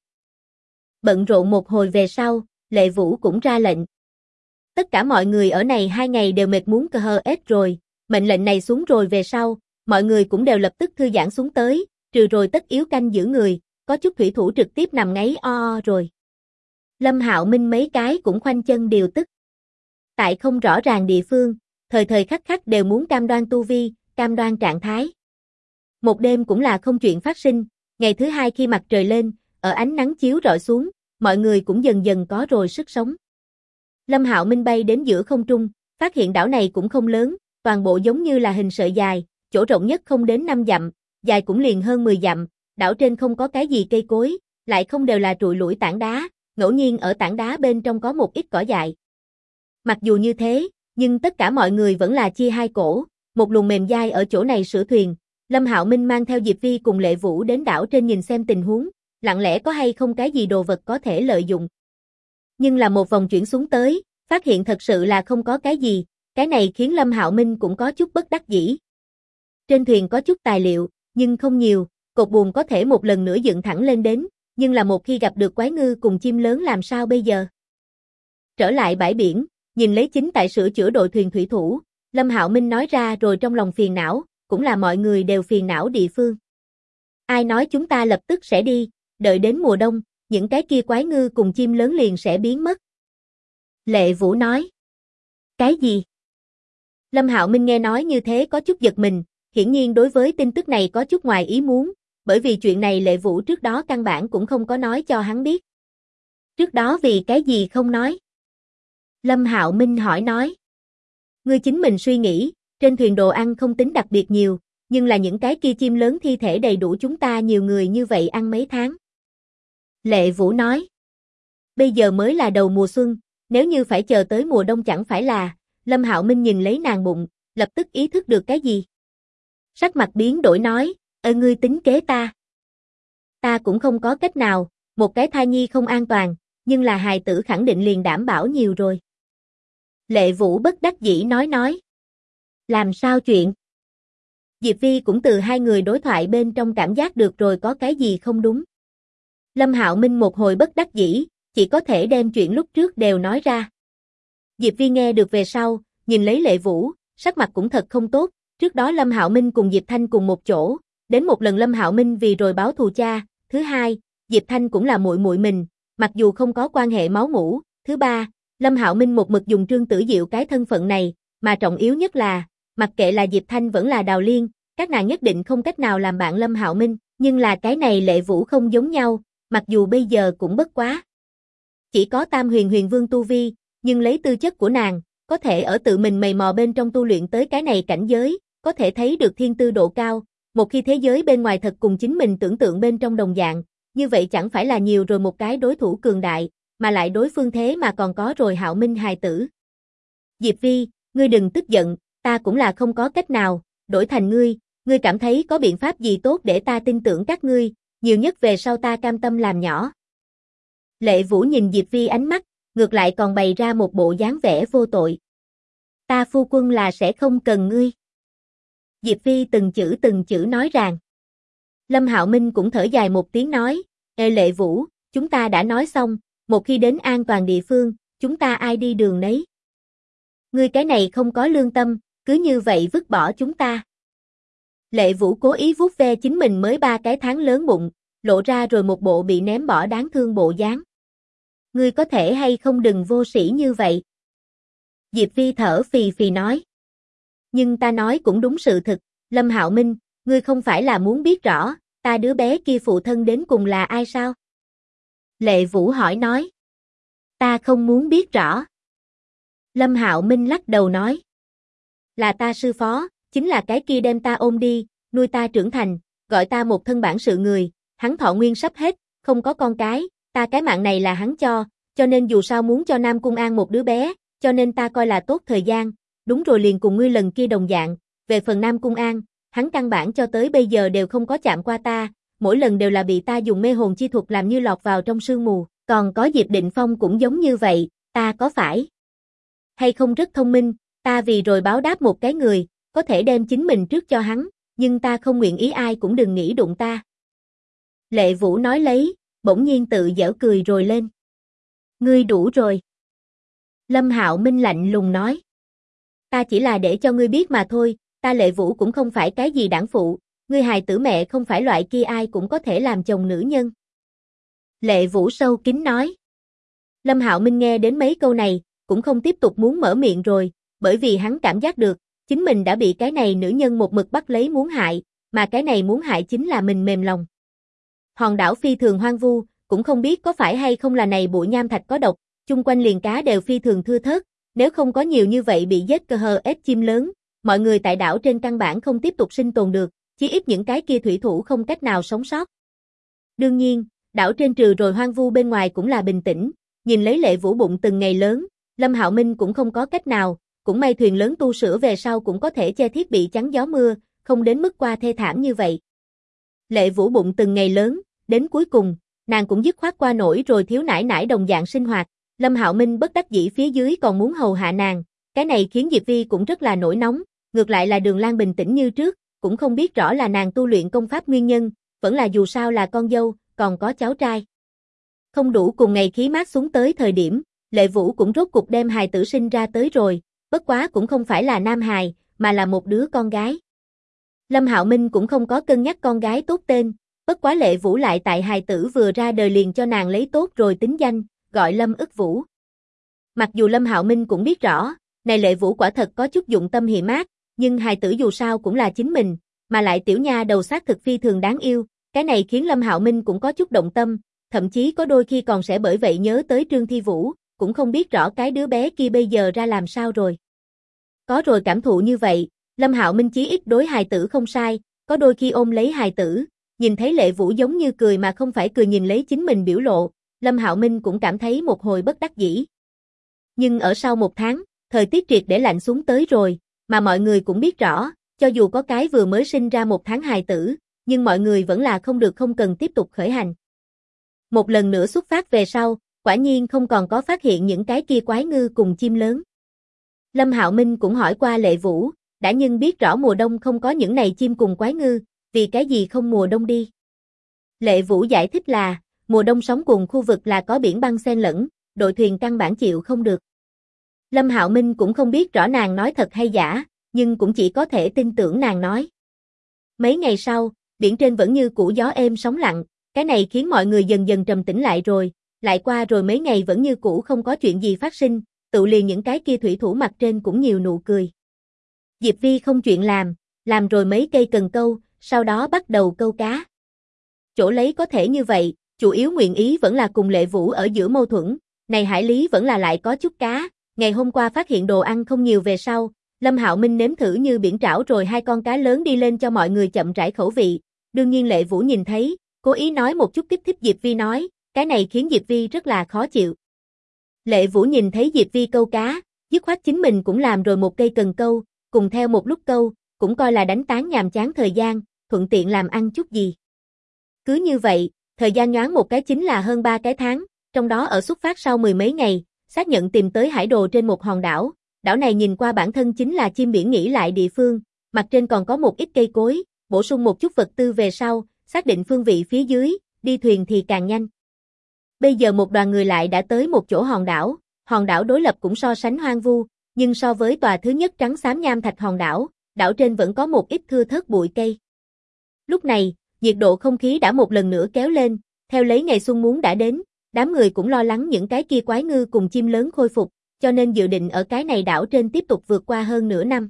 Bận rộn một hồi về sau, Lệ Vũ cũng ra lệnh. Tất cả mọi người ở này 2 ngày đều mệt muốn cờ hờ ết rồi, mệnh lệnh này xuống rồi về sau, mọi người cũng đều lập tức thư giãn xuống tới, trừ rồi tất yếu canh giữ người, có chút thủy thủ trực tiếp nằm ngáy rồi. Lâm Hạo Minh mấy cái cũng khoanh chân điều tức. Tại không rõ ràng địa phương, thời thời khắc khắc đều muốn cam đoan tu vi, cam đoan trạng thái. Một đêm cũng là không chuyện phát sinh, ngày thứ 2 khi mặt trời lên, ở ánh nắng chiếu rọi xuống, mọi người cũng dần dần có rồi sức sống. Lâm Hạo Minh bay đến giữa không trung, phát hiện đảo này cũng không lớn, toàn bộ giống như là hình sợi dài, chỗ rộng nhất không đến 5 dặm, dài cũng liền hơn 10 dặm, đảo trên không có cái gì cây cối, lại không đều là trụi lủi tảng đá, ngẫu nhiên ở tảng đá bên trong có một ít cỏ dại. Mặc dù như thế, nhưng tất cả mọi người vẫn là chia hai cổ, một luồng mềm dai ở chỗ này sửa thuyền. Lâm Hạo Minh mang theo Diệp Vi cùng Lệ Vũ đến đảo trên nhìn xem tình huống, lặng lẽ có hay không cái gì đồ vật có thể lợi dụng. Nhưng là một vòng chuyển xuống tới, phát hiện thật sự là không có cái gì, cái này khiến Lâm Hạo Minh cũng có chút bất đắc dĩ. Trên thuyền có chút tài liệu, nhưng không nhiều, cột buồm có thể một lần nữa dựng thẳng lên đến, nhưng là một khi gặp được quái ngư cùng chim lớn làm sao bây giờ? Trở lại bãi biển, nhìn lấy chính tại sửa chữa đội thuyền thủy thủ, Lâm Hạo Minh nói ra rồi trong lòng phiền não, cũng là mọi người đều phiền não địa phương. Ai nói chúng ta lập tức sẽ đi, đợi đến mùa đông, những cái kia quái ngư cùng chim lớn liền sẽ biến mất. Lệ Vũ nói. Cái gì? Lâm Hạo Minh nghe nói như thế có chút giật mình, hiển nhiên đối với tin tức này có chút ngoài ý muốn, bởi vì chuyện này Lệ Vũ trước đó căn bản cũng không có nói cho hắn biết. Trước đó vì cái gì không nói? Lâm Hạo Minh hỏi nói. Ngươi chính mình suy nghĩ, trên thuyền đồ ăn không tính đặc biệt nhiều, nhưng là những cái kia chim lớn thi thể đầy đủ chúng ta nhiều người như vậy ăn mấy tháng. Lệ Vũ nói. Bây giờ mới là đầu mùa xuân, nếu như phải chờ tới mùa đông chẳng phải là, Lâm Hạo Minh nhìn lấy nàng bụng, lập tức ý thức được cái gì. Sắc mặt biến đổi nói, ngươi tính kế ta. Ta cũng không có cách nào, một cái thai nhi không an toàn, nhưng là hài tử khẳng định liền đảm bảo nhiều rồi. Lệ Vũ bất đắc dĩ nói. Làm sao chuyện? Diệp Vi cũng từ hai người đối thoại bên trong cảm giác được rồi có cái gì không đúng. Lâm Hạo Minh một hồi bất đắc dĩ, chỉ có thể đem chuyện lúc trước đều nói ra. Diệp Vi nghe được về sau, nhìn lấy Lệ Vũ, sắc mặt cũng thật không tốt, trước đó Lâm Hạo Minh cùng Diệp Thanh cùng một chỗ, đến một lần Lâm Hạo Minh vì rồi báo thù cha, thứ hai, Diệp Thanh cũng là muội muội mình, mặc dù không có quan hệ máu mủ, thứ ba, Lâm Hạo Minh một mực dùng Trương Tử Diệu cái thân phận này, mà trọng yếu nhất là, mặc kệ là Diệp Thanh vẫn là Đào Liên, các nàng nhất định không cách nào làm bạn Lâm Hạo Minh, nhưng là cái này Lệ Vũ không giống nhau, mặc dù bây giờ cũng bất quá. Chỉ có Tam Huyền Huyền Vương tu vi, nhưng lấy tư chất của nàng, có thể ở tự mình mày mò bên trong tu luyện tới cái này cảnh giới, có thể thấy được thiên tư độ cao, một khi thế giới bên ngoài thật cùng chính mình tưởng tượng bên trong đồng dạng, như vậy chẳng phải là nhiều rồi một cái đối thủ cường đại, mà lại đối phương thế mà còn có rồi Hạo Minh hài tử. Diệp Vi, ngươi đừng tức giận, ta cũng là không có cách nào, đổi thành ngươi cảm thấy có biện pháp gì tốt để ta tin tưởng các ngươi, nhiều nhất về sau ta cam tâm làm nhỏ. Lệ Vũ nhìn Diệp Vi ánh mắt, ngược lại còn bày ra một bộ dáng vẻ vô tội. Ta phu quân là sẽ không cần ngươi. Diệp Vi từng chữ nói ràng. Lâm Hạo Minh cũng thở dài một tiếng nói, Ê Lệ Vũ, chúng ta đã nói xong, một khi đến an toàn địa phương, chúng ta ai đi đường nấy. Ngươi cái này không có lương tâm, cứ như vậy vứt bỏ chúng ta. Lệ Vũ cố ý vuốt ve chính mình mới 3 cái tháng lớn bụng, lộ ra rồi một bộ bị ném bỏ đáng thương bộ dáng. Ngươi có thể hay không đừng vô sĩ như vậy. Diệp Vi thở phì phì nói. Nhưng ta nói cũng đúng sự thực, Lâm Hạo Minh, ngươi không phải là muốn biết rõ, ta đứa bé kia phụ thân đến cùng là ai sao? Lệ Vũ hỏi nói. Ta không muốn biết rõ. Lâm Hạo Minh lắc đầu nói. Là ta sư phó, chính là cái kia đem ta ôm đi, nuôi ta trưởng thành, gọi ta một thân bản sự người, hắn thọ nguyên sắp hết, không có con cái, ta cái mạng này là hắn cho nên dù sao muốn cho Nam Cung An một đứa bé, cho nên ta coi là tốt thời gian, đúng rồi liền cùng ngươi lần kia đồng dạng, về phần Nam Cung An, hắn căn bản cho tới bây giờ đều không có chạm qua ta, mỗi lần đều là bị ta dùng mê hồn chi thuật làm như lọt vào trong sương mù, còn có Diệp Định Phong cũng giống như vậy, ta có phải hay không rất thông minh, ta vì rồi báo đáp một cái người, có thể đem chính mình trước cho hắn, nhưng ta không nguyện ý ai cũng đừng nghĩ đụng ta. Lệ Vũ nói lấy, bỗng nhiên tự giễu cười rồi lên. Ngươi đủ rồi. Lâm Hạo Minh lạnh lùng nói. Ta chỉ là để cho ngươi biết mà thôi, ta Lệ Vũ cũng không phải cái gì đảng phụ, ngươi hài tử mẹ không phải loại kia ai cũng có thể làm chồng nữ nhân. Lệ Vũ sâu kín nói. Lâm Hạo Minh nghe đến mấy câu này, cũng không tiếp tục muốn mở miệng rồi, bởi vì hắn cảm giác được, chính mình đã bị cái này nữ nhân một mực bắt lấy muốn hại, mà cái này muốn hại chính là mình mềm lòng. Hòn đảo phi thường hoang vu, cũng không biết có phải hay không là này bụi nham thạch có độc, chung quanh liền cá đều phi thường thưa thớt, nếu không có nhiều như vậy bị giết cơ hờ ếch chim lớn, mọi người tại đảo trên căn bản không tiếp tục sinh tồn được, chí ít những cái kia thủy thủ không cách nào sống sót. Đương nhiên, đảo trên trừ rồi hoang vu bên ngoài cũng là bình tĩnh, nhìn lấy Lệ Vũ bụng từng ngày lớn, Lâm Hạo Minh cũng không có cách nào, cũng may thuyền lớn tu sửa về sau cũng có thể che thiết bị chắn gió mưa, không đến mức qua thê thảm như vậy. Lệ Vũ bụng từng ngày lớn, đến cuối cùng, nàng cũng dứt khoát qua nổi rồi thiếu nải nải đồng dạng sinh hoạt, Lâm Hạo Minh bất đắc dĩ phía dưới còn muốn hầu hạ nàng, cái này khiến Diệp Vi cũng rất là nổi nóng, ngược lại là Đường Lan bình tĩnh như trước, cũng không biết rõ là nàng tu luyện công pháp nguyên nhân, vẫn là dù sao là con dâu, còn có cháu trai. Không đủ cùng ngày khí mát xuống tới thời điểm, Lệ Vũ cũng rốt cục đem hài tử sinh ra tới rồi, bất quá cũng không phải là nam hài, mà là một đứa con gái. Lâm Hạo Minh cũng không có cân nhắc con gái tốt tên, bất quá Lệ Vũ lại tại hài tử vừa ra đời liền cho nàng lấy tốt rồi tính danh, gọi Lâm Ức Vũ. Mặc dù Lâm Hạo Minh cũng biết rõ, này Lệ Vũ quả thật có chút dụng tâm hiểm ác, nhưng hài tử dù sao cũng là chính mình, mà lại tiểu nha đầu xác thực phi thường đáng yêu, cái này khiến Lâm Hạo Minh cũng có chút động tâm, thậm chí có đôi khi còn sẽ bởi vậy nhớ tới Trương Thi Vũ, cũng không biết rõ cái đứa bé kia bây giờ ra làm sao rồi. Có rồi cảm thụ như vậy, Lâm Hạo Minh chí ít đối hài tử không sai, có đôi khi ôm lấy hài tử, nhìn thấy Lệ Vũ giống như cười mà không phải cười nhìn lấy chính mình biểu lộ, Lâm Hạo Minh cũng cảm thấy một hồi bất đắc dĩ. Nhưng ở sau một tháng, thời tiết triệt để lạnh xuống tới rồi, mà mọi người cũng biết rõ, cho dù có cái vừa mới sinh ra một tháng hài tử, nhưng mọi người vẫn là không cần tiếp tục khởi hành. Một lần nữa xuất phát về sau, quả nhiên không còn có phát hiện những cái kia quái ngư cùng chim lớn. Lâm Hạo Minh cũng hỏi qua Lệ Vũ, đã nhưng biết rõ mùa đông không có những này chim cùng quái ngư, vì cái gì không mùa đông đi. Lệ Vũ giải thích là, mùa đông sóng cùng khu vực là có biển băng xen lẫn, đội thuyền căn bản chịu không được. Lâm Hạo Minh cũng không biết rõ nàng nói thật hay giả, nhưng cũng chỉ có thể tin tưởng nàng nói. Mấy ngày sau, biển trên vẫn như cũ gió êm sóng lặng, cái này khiến mọi người dần dần trầm tĩnh lại rồi, lại qua rồi mấy ngày vẫn như cũ không có chuyện gì phát sinh, tự liền những cái kia thủy thủ mặt trên cũng nhiều nụ cười. Diệp Vi không chuyện làm rồi mấy cây cần câu, sau đó bắt đầu câu cá. Chỗ lấy có thể như vậy, chủ yếu nguyện ý vẫn là cùng Lệ Vũ ở giữa mâu thuẫn, này hải lý vẫn là lại có chút cá, ngày hôm qua phát hiện đồ ăn không nhiều về sau, Lâm Hạo Minh nếm thử như biển trảo rồi 2 con cá lớn đi lên cho mọi người chậm rãi khẩu vị, đương nhiên Lệ Vũ nhìn thấy, cố ý nói một chút kích thích Diệp Vi nói, cái này khiến Diệp Vi rất là khó chịu. Lệ Vũ nhìn thấy Diệp Vi câu cá, dứt khoát chính mình cũng làm rồi một cây cần câu, cùng theo một lúc câu, cũng coi là đánh tán nhàm chán thời gian, thuận tiện làm ăn chút gì. Cứ như vậy, thời gian nhoáng một cái chính là hơn 3 cái tháng, trong đó ở xuất phát sau 10 mấy ngày, xác nhận tìm tới hải đồ trên một hòn đảo, đảo này nhìn qua bản thân chính là chim biển nghỉ lại địa phương, mặt trên còn có một ít cây cối, bổ sung một chút vật tư về sau, xác định phương vị phía dưới, đi thuyền thì càng nhanh. Bây giờ một đoàn người lại đã tới một chỗ hòn đảo đối lập cũng so sánh hoang vu, nhưng so với tòa thứ nhất trắng xám nham thạch hòn đảo, đảo trên vẫn có một ít thưa thớt bụi cây. Lúc này, nhiệt độ không khí đã một lần nữa kéo lên, theo lấy ngày xuân muốn đã đến, đám người cũng lo lắng những cái kia quái ngư cùng chim lớn khôi phục, cho nên dự định ở cái này đảo trên tiếp tục vượt qua hơn nửa năm.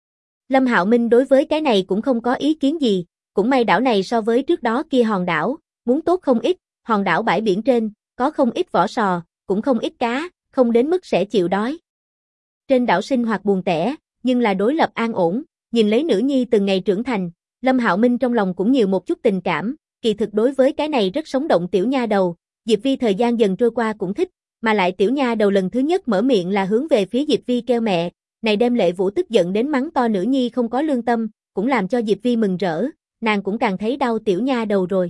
Lâm Hạo Minh đối với cái này cũng không có ý kiến gì, cũng may đảo này so với trước đó kia hòn đảo, muốn tốt không ít, hòn đảo bãi biển trên, có không ít vỏ sò, cũng không ít cá, không đến mức sẽ chịu đói. Trên đảo sinh hoạt buồn tẻ, nhưng là đối lập an ổn, nhìn lấy nữ nhi từng ngày trưởng thành, Lâm Hạo Minh trong lòng cũng nhiều một chút tình cảm, kỳ thực đối với cái này rất sống động tiểu nha đầu, Diệp Vi thời gian dần trôi qua cũng thích, mà lại tiểu nha đầu lần thứ nhất mở miệng là hướng về phía Diệp Vi kêu mẹ, này đem Lệ Vũ tức giận đến mắng to nữ nhi không có lương tâm, cũng làm cho Diệp Vi mừng rỡ, nàng cũng càng thấy đau tiểu nha đầu rồi.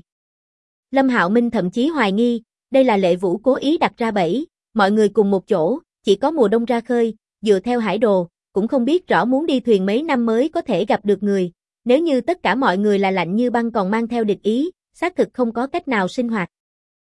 Lâm Hạo Minh thậm chí hoài nghi, đây là Lệ Vũ cố ý đặt ra bẫy, mọi người cùng một chỗ, chỉ có mùa đông ra khơi, dựa theo hải đồ, cũng không biết rõ muốn đi thuyền mấy năm mới có thể gặp được người, nếu như tất cả mọi người là lạnh như băng còn mang theo địch ý, xác thực không có cách nào sinh hoạt.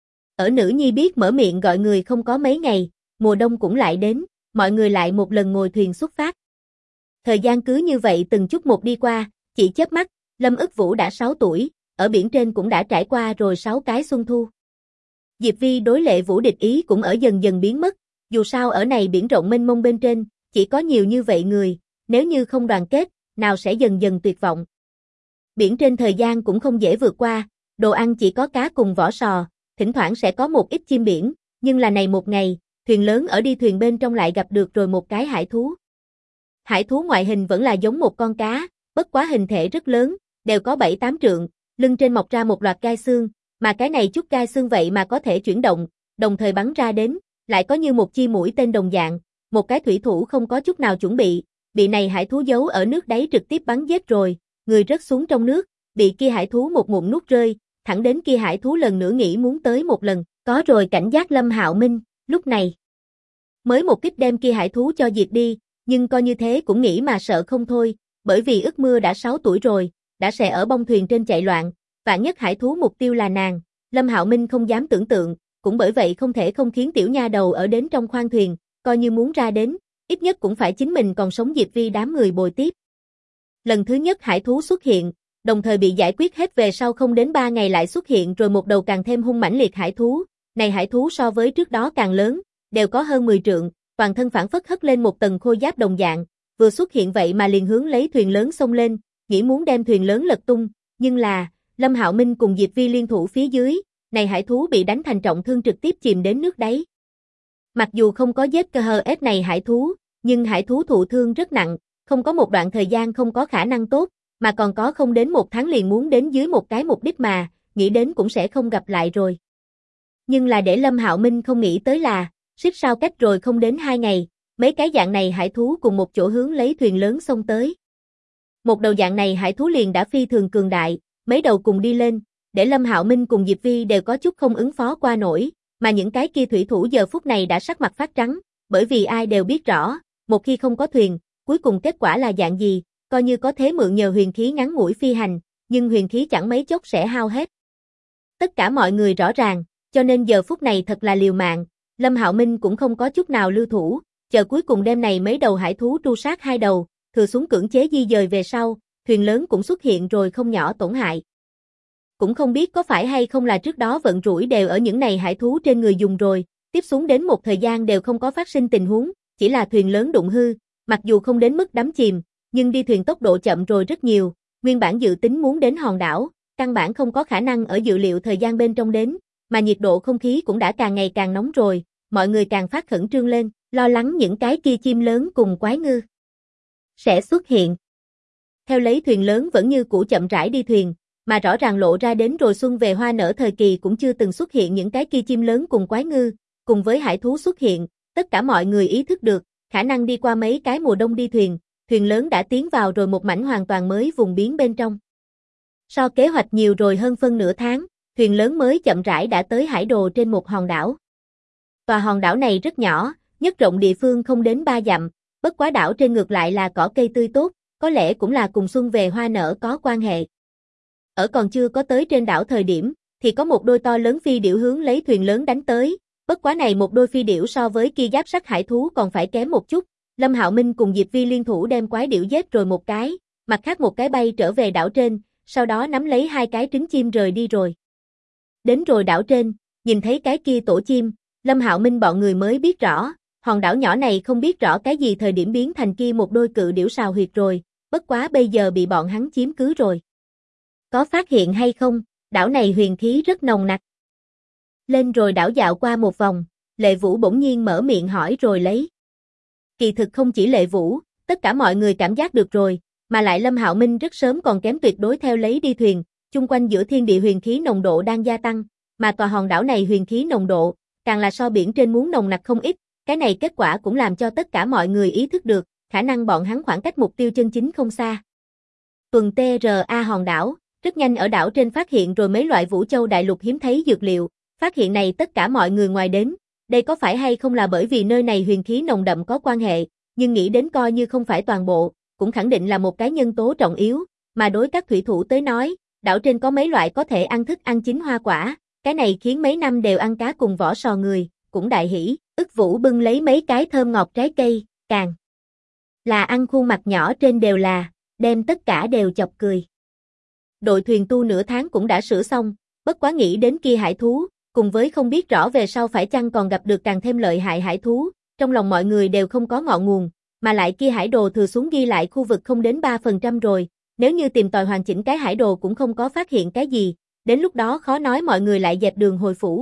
Ở nữ nhi biết mở miệng gọi người không có mấy ngày, mùa đông cũng lại đến, mọi người lại một lần ngồi thuyền xuất phát. Thời gian cứ như vậy từng chút một đi qua, chỉ chớp mắt, Lâm Ức Vũ đã 6 tuổi, ở biển trên cũng đã trải qua rồi 6 cái xuân thu. Diệp Vi đối Lệ Vũ địch ý cũng ở dần dần biến mất, dù sao ở này biển rộng mênh mông bên trên, chỉ có nhiều như vậy người, nếu như không đoàn kết, nào sẽ dần dần tuyệt vọng. Biển trên thời gian cũng không dễ vượt qua, đồ ăn chỉ có cá cùng vỏ sò, thỉnh thoảng sẽ có một ít chim biển, nhưng là này một ngày, thuyền lớn ở đi thuyền bên trong lại gặp được rồi một cái hải thú. Hải thú ngoại hình vẫn là giống một con cá, bất quá hình thể rất lớn, đều có 7-8 trượng, lưng trên mọc ra một loạt gai xương, mà cái này chút gai xương vậy mà có thể chuyển động, đồng thời bắn ra đến, lại có như một chi mũi tên đồng dạng, một cái thủy thủ không có chút nào chuẩn bị này hải thú giấu ở nước đáy trực tiếp bắn giết rồi, người rớt xuống trong nước, bị kia hải thú một ngụm nuốt rơi, thẳng đến kia hải thú lần nữa nghĩ muốn tới một lần, có rồi cảnh giác Lâm Hạo Minh, lúc này mới một kích đem kia hải thú cho diệt đi, nhưng coi như thế cũng nghĩ mà sợ không thôi, bởi vì ước mưa đã 6 tuổi rồi, đã sẽ ở bông thuyền trên chạy loạn, vạn nhất hải thú mục tiêu là nàng, Lâm Hạo Minh không dám tưởng tượng, cũng bởi vậy không thể không khiến tiểu nha đầu ở đến trong khoang thuyền, coi như muốn ra đến, ít nhất cũng phải chính mình còn sống Diệp Vi đám người bồi tiếp. Lần thứ nhất hải thú xuất hiện, đồng thời bị giải quyết hết về sau không đến 3 ngày lại xuất hiện rồi một đầu càng thêm hung mãnh liệt hải thú, này hải thú so với trước đó càng lớn, đều có hơn 10 trượng, toàn thân phản phất hất lên một tầng khôi giáp đồng dạng, vừa xuất hiện vậy mà liền hướng lấy thuyền lớn xông lên, nghĩ muốn đem thuyền lớn lật tung, nhưng là, Lâm Hạo Minh cùng Diệp Vi liên thủ phía dưới, này hải thú bị đánh thành trọng thương trực tiếp chìm đến nước đáy. Mặc dù không có giết cơ hờ ép này hải thú, nhưng hải thú thụ thương rất nặng, không có một đoạn thời gian không có khả năng tốt, mà còn có không đến 1 tháng liền muốn đến dưới một cái mục đích mà, nghĩ đến cũng sẽ không gặp lại rồi. Nhưng là để Lâm Hạo Minh không nghĩ tới là, xích sao cách rồi không đến 2 ngày, mấy cái dạng này hải thú cùng một chỗ hướng lấy thuyền lớn xông tới. Một đầu dạng này hải thú liền đã phi thường cường đại, mấy đầu cùng đi lên, để Lâm Hạo Minh cùng Diệp Vi đều có chút không ứng phó qua nổi, mà những cái kia thủy thủ giờ phút này đã sắc mặt phát trắng, bởi vì ai đều biết rõ, một khi không có thuyền, cuối cùng kết quả là dạng gì, coi như có thế mượn nhờ huyền khí ngắn ngủi phi hành, nhưng huyền khí chẳng mấy chốc sẽ hao hết. Tất cả mọi người rõ ràng, cho nên giờ phút này thật là liều mạng, Lâm Hạo Minh cũng không có chút nào lưu thủ, chờ cuối cùng đêm này mấy đầu hải thú tru sát 2 đầu, thừa xuống cưỡng chế di dời về sau, thuyền lớn cũng xuất hiện rồi không nhỏ tổn hại. cũng không biết có phải hay không là trước đó vận rủi đều ở những này hải thú trên người dùng rồi, tiếp xuống đến một thời gian đều không có phát sinh tình huống, chỉ là thuyền lớn đụng hư, mặc dù không đến mức đắm chìm, nhưng đi thuyền tốc độ chậm rồi rất nhiều, nguyên bản dự tính muốn đến hòn đảo, căn bản không có khả năng ở dự liệu thời gian bên trong đến, mà nhiệt độ không khí cũng đã càng ngày càng nóng rồi, mọi người càng phát khẩn trương lên, lo lắng những cái kia chim lớn cùng quái ngư sẽ xuất hiện. Theo lấy thuyền lớn vẫn như cũ chậm rãi đi thuyền, mà rõ ràng lộ ra đến rồi xuân về hoa nở thời kỳ cũng chưa từng xuất hiện những cái kia chim lớn cùng quái ngư, cùng với hải thú xuất hiện, tất cả mọi người ý thức được, khả năng đi qua mấy cái mùa đông đi thuyền, thuyền lớn đã tiến vào rồi một mảnh hoàn toàn mới vùng biển bên trong. So kế hoạch nhiều rồi hơn phân nửa tháng, thuyền lớn mới chậm rãi đã tới hải đồ trên một hòn đảo. Tòa hòn đảo này rất nhỏ, nhất rộng địa phương không đến 3 dặm, bất quá đảo trên ngược lại là cỏ cây tươi tốt, có lẽ cũng là cùng xuân về hoa nở có quan hệ. Ở còn chưa có tới trên đảo thời điểm, thì có một đôi to lớn phi điểu hướng lấy thuyền lớn đánh tới, bất quá này một đôi phi điểu so với kia giáp sắt hải thú còn phải kém một chút, Lâm Hạo Minh cùng Diệp Vi liên thủ đem quái điểu giết rồi một cái, mặt khác một cái bay trở về đảo trên, sau đó nắm lấy hai cái trứng chim rời đi rồi. Đến rồi đảo trên, nhìn thấy cái kia tổ chim, Lâm Hạo Minh bọn người mới biết rõ, hòn đảo nhỏ này không biết rõ cái gì thời điểm biến thành kia một đôi cự điểu sào huyệt rồi, bất quá bây giờ bị bọn hắn chiếm cứ rồi. Có phát hiện hay không, đảo này huyền khí rất nồng nặc. Lên rồi đảo dạo qua một vòng, Lệ Vũ bỗng nhiên mở miệng hỏi rồi lấy. Kỳ thực không chỉ Lệ Vũ, tất cả mọi người cảm giác được rồi, mà lại Lâm Hạo Minh rất sớm còn kém tuyệt đối theo lấy đi thuyền, chung quanh giữa thiên địa huyền khí nồng độ đang gia tăng, mà tòa hòn đảo này huyền khí nồng độ, càng là so biển trên muốn nồng nặc không ít, cái này kết quả cũng làm cho tất cả mọi người ý thức được, khả năng bọn hắn khoảng cách mục tiêu chân chính không xa. Tuần TRA hòn đảo, rất nhanh ở đảo trên phát hiện rồi mấy loại Vũ Châu đại lục hiếm thấy dược liệu, phát hiện này tất cả mọi người ngoài đến, đây có phải hay không là bởi vì nơi này huyền khí nồng đậm có quan hệ, nhưng nghĩ đến coi như không phải toàn bộ, cũng khẳng định là một cái nhân tố trọng yếu, mà đối các thủy thủ tới nói, đảo trên có mấy loại có thể ăn thức ăn chín hoa quả, cái này khiến mấy năm đều ăn cá cùng vỏ sò người, cũng đại hỉ, Ức Vũ bưng lấy mấy cái thơm ngọt trái cây, càng là ăn khuôn mặt nhỏ trên đều là, đem tất cả đều chọc cười. Đội thuyền tu nửa tháng cũng đã sửa xong, bất quá nghĩ đến kia hải thú, cùng với không biết rõ về sau phải chăng còn gặp được càng thêm lợi hại hải thú, trong lòng mọi người đều không có ngọn nguồn, mà lại kia hải đồ thừa xuống ghi lại khu vực không đến 3% rồi, nếu như tìm tòi hoàn chỉnh cái hải đồ cũng không có phát hiện cái gì, đến lúc đó khó nói mọi người lại dẹp đường hồi phủ.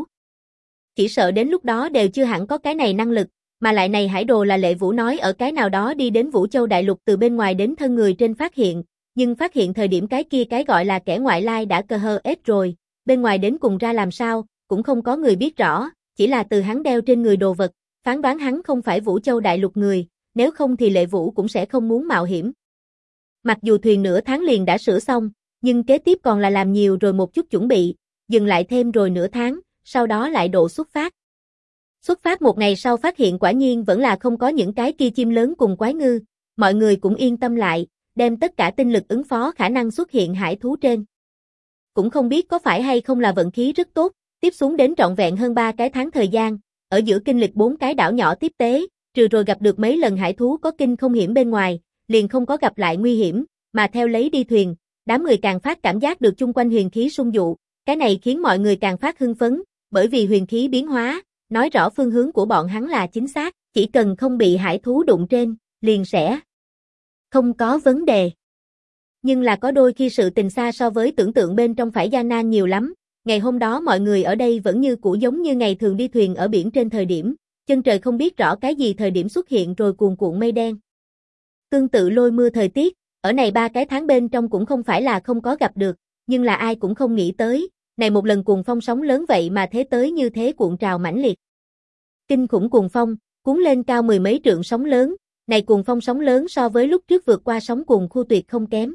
Chỉ sợ đến lúc đó đều chưa hẳn có cái này năng lực, mà lại này hải đồ là Lệ Vũ nói ở cái nào đó đi đến Vũ Châu Đại Lục từ bên ngoài đến thân người trên phát hiện, nhưng phát hiện thời điểm cái kia cái gọi là kẻ ngoại lai đã cơ hơ ết rồi, bên ngoài đến cùng ra làm sao, cũng không có người biết rõ, chỉ là từ hắn đeo trên người đồ vật, phán đoán hắn không phải Vũ Châu Đại Lục người, nếu không thì Lệ Vũ cũng sẽ không muốn mạo hiểm. Mặc dù thuyền nửa tháng liền đã sửa xong, nhưng kế tiếp còn là làm nhiều rồi một chút chuẩn bị, dừng lại thêm rồi nửa tháng, sau đó lại độ xuất phát. Xuất phát một ngày sau phát hiện quả nhiên vẫn là không có những cái kia chim lớn cùng quái ngư, mọi người cũng yên tâm lại, đem tất cả tinh lực ứng phó khả năng xuất hiện hải thú trên. Cũng không biết có phải hay không là vận khí rất tốt, tiếp xuống đến trọn vẹn hơn 3 cái tháng thời gian, ở giữa kinh lịch 4 cái đảo nhỏ tiếp tế, trừ rồi gặp được mấy lần hải thú có kinh không hiểm bên ngoài, liền không có gặp lại nguy hiểm, mà theo lấy đi thuyền, đám người càng phát cảm giác được chung quanh huyền khí sung dụ, cái này khiến mọi người càng phát hưng phấn, bởi vì huyền khí biến hóa, nói rõ phương hướng của bọn hắn là chính xác, chỉ cần không bị hải thú đụng trên, liền sẽ không có vấn đề. Nhưng là có đôi khi sự tình xa so với tưởng tượng bên trong phải gian nan nhiều lắm, ngày hôm đó mọi người ở đây vẫn như cũ giống như ngày thường đi thuyền ở biển trên thời điểm, chân trời không biết rõ cái gì thời điểm xuất hiện rồi cuồn cuộn mây đen. Tương tự lôi mưa thời tiết, ở này 3 cái tháng bên trong cũng không phải là không có gặp được, nhưng là ai cũng không nghĩ tới, này một lần cuồng phong sóng lớn vậy mà thế tới như thế cuộn trào mãnh liệt. Kinh khủng cuồng phong, cuốn lên cao 10 mấy trượng sóng lớn, này cuồng phong sóng lớn so với lúc trước vượt qua sóng cuồng khu tuyệt không kém.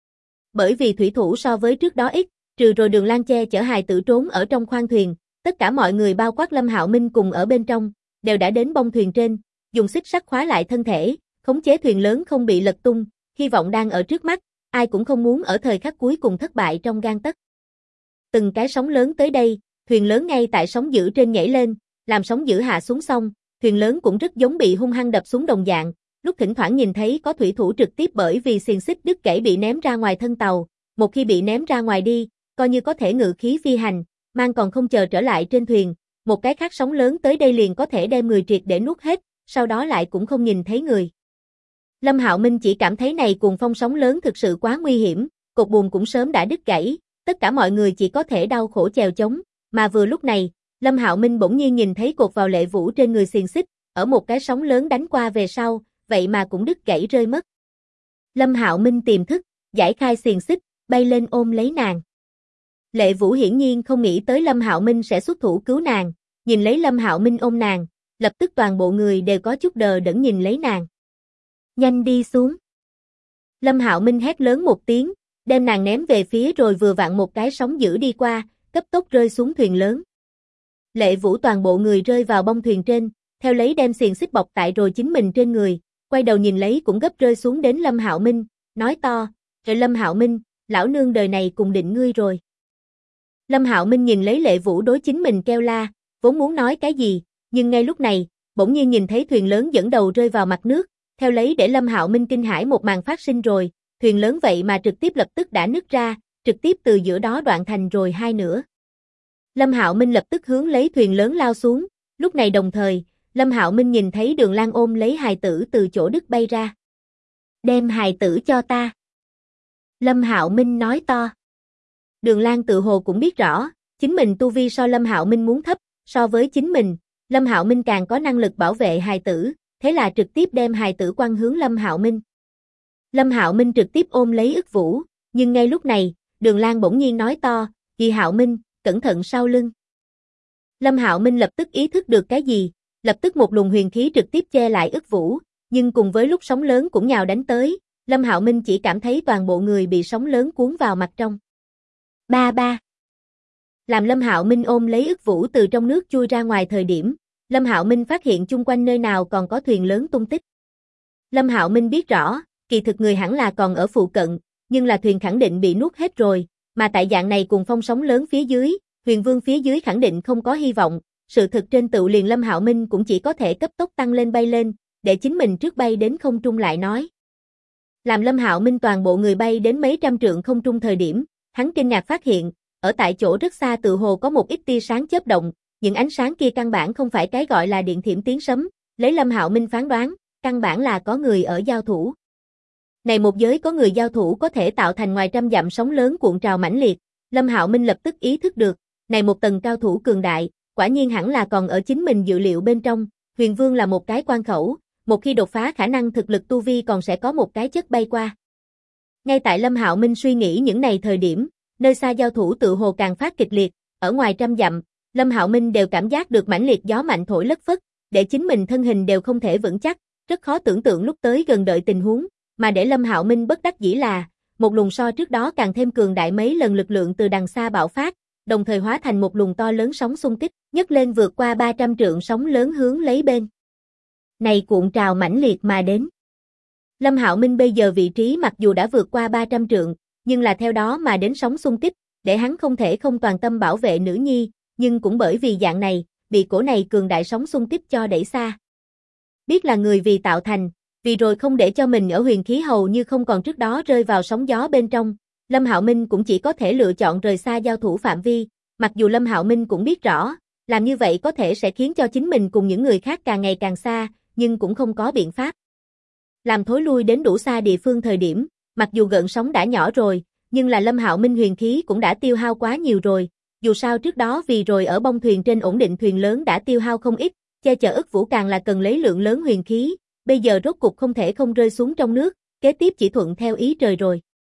Bởi vì thủy thủ so với trước đó ít, trừ rồi Đường Lan che chở hài tử trốn ở trong khoang thuyền, tất cả mọi người bao quát Lâm Hạo Minh cùng ở bên trong, đều đã đến bông thuyền trên, dùng xích sắt khóa lại thân thể, khống chế thuyền lớn không bị lật tung, hy vọng đang ở trước mắt, ai cũng không muốn ở thời khắc cuối cùng thất bại trong gang tấc. Từng cái sóng lớn tới đây, thuyền lớn ngay tại sóng dữ trên nhảy lên, làm sóng dữ hạ xuống xong, thuyền lớn cũng rất giống bị hung hăng đập xuống đồng dạng, lúc thỉnh thoảng nhìn thấy có thủy thủ trực tiếp bởi vì xiềng xích đứt gãy bị ném ra ngoài thân tàu, một khi bị ném ra ngoài đi, coi như có thể ngự khí phi hành, mang còn không chờ trở lại trên thuyền, một cái khác sóng lớn tới đây liền có thể đem người triệt để nuốt hết, sau đó lại cũng không nhìn thấy người. Lâm Hạo Minh chỉ cảm thấy này cuồng phong sóng lớn thực sự quá nguy hiểm, cột buồm cũng sớm đã đứt gãy, tất cả mọi người chỉ có thể đau khổ chèo chống, mà vừa lúc này, Lâm Hạo Minh bỗng nhiên nhìn thấy cột vào Lệ Vũ trên người xiềng xích, ở một cái sóng lớn đánh qua về sau, vậy mà cũng đứt gãy rơi mất. Lâm Hạo Minh tiềm thức, giải khai xiềng xích, bay lên ôm lấy nàng. Lệ Vũ hiển nhiên không nghĩ tới Lâm Hạo Minh sẽ xuất thủ cứu nàng, nhìn lấy Lâm Hạo Minh ôm nàng, lập tức toàn bộ người đều có chút đờ đẫn nhìn lấy nàng. Nhanh đi xuống. Lâm Hạo Minh hét lớn một tiếng, đem nàng ném về phía rồi vừa vặn một cái sóng dữ đi qua, cấp tốc rơi xuống thuyền lớn. Lệ Vũ toàn bộ người rơi vào bông thuyền trên, theo lấy đem xiềng xích bọc tại rồi chính mình trên người, quay đầu nhìn lấy cũng gấp rơi xuống đến Lâm Hạo Minh, nói to, "Rồi Lâm Hạo Minh, lão nương đời này cùng định ngươi rồi." Lâm Hạo Minh nhìn lấy Lệ Vũ đối chính mình kêu la, vốn muốn nói cái gì, nhưng ngay lúc này, bỗng nhiên nhìn thấy thuyền lớn dẫn đầu rơi vào mặt nước, theo lấy để Lâm Hạo Minh kinh hãi một màn phát sinh rồi, thuyền lớn vậy mà trực tiếp lập tức đã nứt ra, trực tiếp từ giữa đó đoạn thành rồi hai nửa. Lâm Hạo Minh lập tức hướng lấy thuyền lớn lao xuống, lúc này đồng thời, Lâm Hạo Minh nhìn thấy Đường Lan ôm lấy hài tử từ chỗ đứt bay ra. "Đem hài tử cho ta." Lâm Hạo Minh nói to. Đường Lan tự hồ cũng biết rõ, chính mình tu vi so Lâm Hạo Minh muốn thấp, so với chính mình, Lâm Hạo Minh càng có năng lực bảo vệ hài tử, thế là trực tiếp đem hài tử quăng hướng Lâm Hạo Minh. Lâm Hạo Minh trực tiếp ôm lấy Ức Vũ, nhưng ngay lúc này, Đường Lan bỗng nhiên nói to, "Dì Hạo Minh, cẩn thận sau lưng." Lâm Hạo Minh lập tức ý thức được cái gì, lập tức một luồng huyền khí trực tiếp che lại Ức Vũ, nhưng cùng với lúc sóng lớn cũng nhào đánh tới, Lâm Hạo Minh chỉ cảm thấy toàn bộ người bị sóng lớn cuốn vào mặt trong. Ba ba. Làm Lâm Hạo Minh ôm lấy Ức Vũ từ trong nước chui ra ngoài thời điểm, Lâm Hạo Minh phát hiện chung quanh nơi nào còn có thuyền lớn tung tích. Lâm Hạo Minh biết rõ, kỳ thực người hẳn là còn ở phụ cận, nhưng là thuyền khẳng định bị nuốt hết rồi, mà tại dạng này cùng phong sóng lớn phía dưới, Huyền Vương phía dưới khẳng định không có hy vọng, sự thực trên tựu liền Lâm Hạo Minh cũng chỉ có thể cấp tốc tăng lên bay lên, để chính mình trước bay đến không trung lại nói. Làm Lâm Hạo Minh toàn bộ người bay đến mấy trăm trượng không trung thời điểm, hắn kinh ngạc phát hiện, ở tại chỗ rất xa tự hồ có một ít tia sáng chớp động, những ánh sáng kia căn bản không phải cái gọi là điện thiểm tiếng sấm, lấy Lâm Hạo Minh phán đoán, căn bản là có người ở giao thủ. Này một giới có người giao thủ có thể tạo thành ngoài trăm dặm sóng lớn cuộn trào mãnh liệt, Lâm Hạo Minh lập tức ý thức được, này một tầng cao thủ cường đại, quả nhiên hẳn là còn ở chính mình dự liệu bên trong, Huyền Vương là một cái quan khẩu, một khi đột phá khả năng thực lực tu vi còn sẽ có một cái chất bay qua. Ngay tại Lâm Hạo Minh suy nghĩ những này thời điểm, nơi xa giao thủ tự hồ càng phát kịch liệt, ở ngoài trăm dặm, Lâm Hạo Minh đều cảm giác được mãnh liệt gió mạnh thổi lất phất, để chính mình thân hình đều không thể vững chắc, rất khó tưởng tượng lúc tới gần đợi tình huống, mà để Lâm Hạo Minh bất đắc dĩ là, một luồng so trước đó càng thêm cường đại mấy lần lực lượng từ đằng xa bạo phát, đồng thời hóa thành một luồng to lớn sóng xung kích, nhấc lên vượt qua 300 trượng sóng lớn hướng lấy bên này cuộn trào mãnh liệt mà đến. Lâm Hạo Minh bây giờ vị trí mặc dù đã vượt qua 300 trượng, nhưng là theo đó mà đến sóng xung kích, để hắn không thể không toàn tâm bảo vệ nữ nhi, nhưng cũng bởi vì dạng này, bị cổ này cường đại sóng xung kích cho đẩy xa. Biết là người vì tạo thành, vì rồi không để cho mình ở huyền khí hầu như không còn trước đó rơi vào sóng gió bên trong, Lâm Hạo Minh cũng chỉ có thể lựa chọn rời xa giao thủ phạm vi, mặc dù Lâm Hạo Minh cũng biết rõ, làm như vậy có thể sẽ khiến cho chính mình cùng những người khác càng ngày càng xa, nhưng cũng không có biện pháp. Làm thối lui đến đủ xa địa phương thời điểm, mặc dù gợn sóng đã nhỏ rồi, nhưng là Lâm Hạo Minh huyền khí cũng đã tiêu hao quá nhiều rồi, dù sao trước đó vì rồi ở bông thuyền trên ổn định thuyền lớn đã tiêu hao không ít, che chở Ức Vũ càng là cần lấy lượng lớn huyền khí, bây giờ rốt cục không thể không rơi xuống trong nước, kế tiếp chỉ thuận theo ý trời rồi.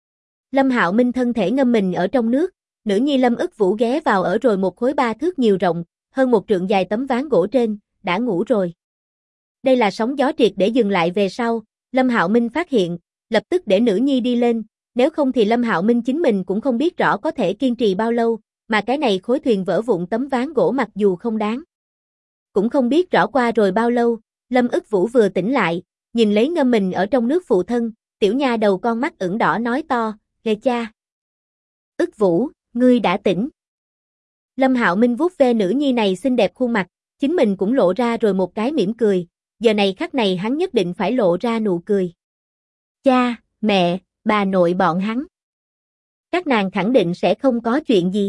Lâm Hạo Minh thân thể ngâm mình ở trong nước, nữ nhi Lâm Ức Vũ ghé vào ở rồi một khối 3 thước nhiều rộng, hơn 1 trượng dài tấm ván gỗ trên, đã ngủ rồi. Đây là sóng gió triệt để dừng lại về sau, Lâm Hạo Minh phát hiện, lập tức để nữ nhi đi lên, nếu không thì Lâm Hạo Minh chính mình cũng không biết rõ có thể kiên trì bao lâu, mà cái này khối thuyền vỡ vụn tấm ván gỗ mặc dù không đáng. Cũng không biết rõ qua rồi bao lâu, Lâm Ức Vũ vừa tỉnh lại, nhìn lấy ngâm mình ở trong nước phụ thân, tiểu nha đầu con mắt ửng đỏ nói to, "Ghê cha." "Ức Vũ, ngươi đã tỉnh." Lâm Hạo Minh vuốt ve nữ nhi này xinh đẹp khuôn mặt, chính mình cũng lộ ra rồi một cái mỉm cười, giờ này khắc này hắn nhất định phải lộ ra nụ cười. Cha, mẹ, bà nội bọn hắn. Các nàng khẳng định sẽ không có chuyện gì.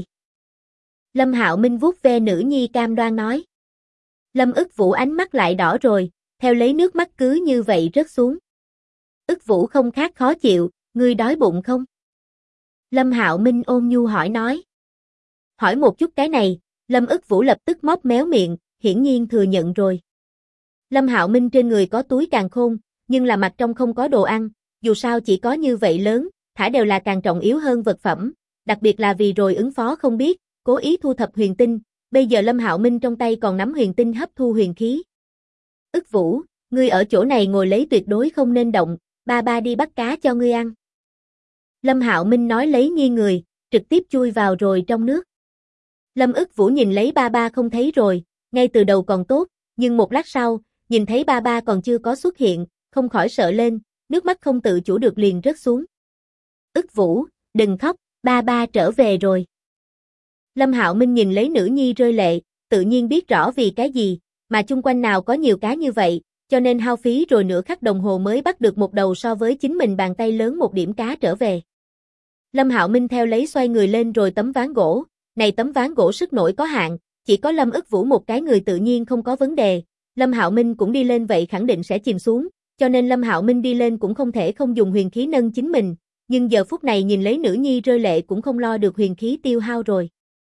Lâm Hạo Minh vuốt ve nữ nhi cam đoan nói. Lâm Ức Vũ ánh mắt lại đỏ rồi, theo lấy nước mắt cứ như vậy rớt xuống. Ức Vũ không khác khó chịu, ngươi đói bụng không? Lâm Hạo Minh ôn nhu hỏi nói. Hỏi một chút cái này, Lâm Ức Vũ lập tức móp méo miệng, hiển nhiên thừa nhận rồi. Lâm Hạo Minh trên người có túi càn khôn, nhưng là mặt trong không có đồ ăn, dù sao chỉ có như vậy lớn, thả đều là càng trọng yếu hơn vật phẩm, đặc biệt là vì rồi ứng phó không biết, cố ý thu thập huyền tinh, bây giờ Lâm Hạo Minh trong tay còn nắm huyền tinh hấp thu huyền khí. Ức Vũ, ngươi ở chỗ này ngồi lấy tuyệt đối không nên động, ba đi bắt cá cho ngươi ăn. Lâm Hạo Minh nói lấy nghiêng người, trực tiếp chui vào rồi trong nước. Lâm Ức Vũ nhìn lấy ba không thấy rồi, ngay từ đầu còn tốt, nhưng một lát sau, nhìn thấy ba còn chưa có xuất hiện, không khỏi sợ lên, nước mắt không tự chủ được liền rớt xuống. Ức Vũ, đừng khóc, ba trở về rồi. Lâm Hạo Minh nhìn lấy nữ nhi rơi lệ, tự nhiên biết rõ vì cái gì, mà chung quanh nào có nhiều cá như vậy, cho nên hao phí rồi nửa khắc đồng hồ mới bắt được một đầu so với chính mình bàn tay lớn một điểm cá trở về. Lâm Hạo Minh theo lấy xoay người lên rồi tấm ván gỗ, này tấm ván gỗ sức nổi có hạn, chỉ có Lâm Ức Vũ một cái người tự nhiên không có vấn đề, Lâm Hạo Minh cũng đi lên vậy khẳng định sẽ chìm xuống, cho nên Lâm Hạo Minh đi lên cũng không thể không dùng huyền khí nâng chính mình, nhưng giờ phút này nhìn lấy nữ nhi rơi lệ cũng không lo được huyền khí tiêu hao rồi.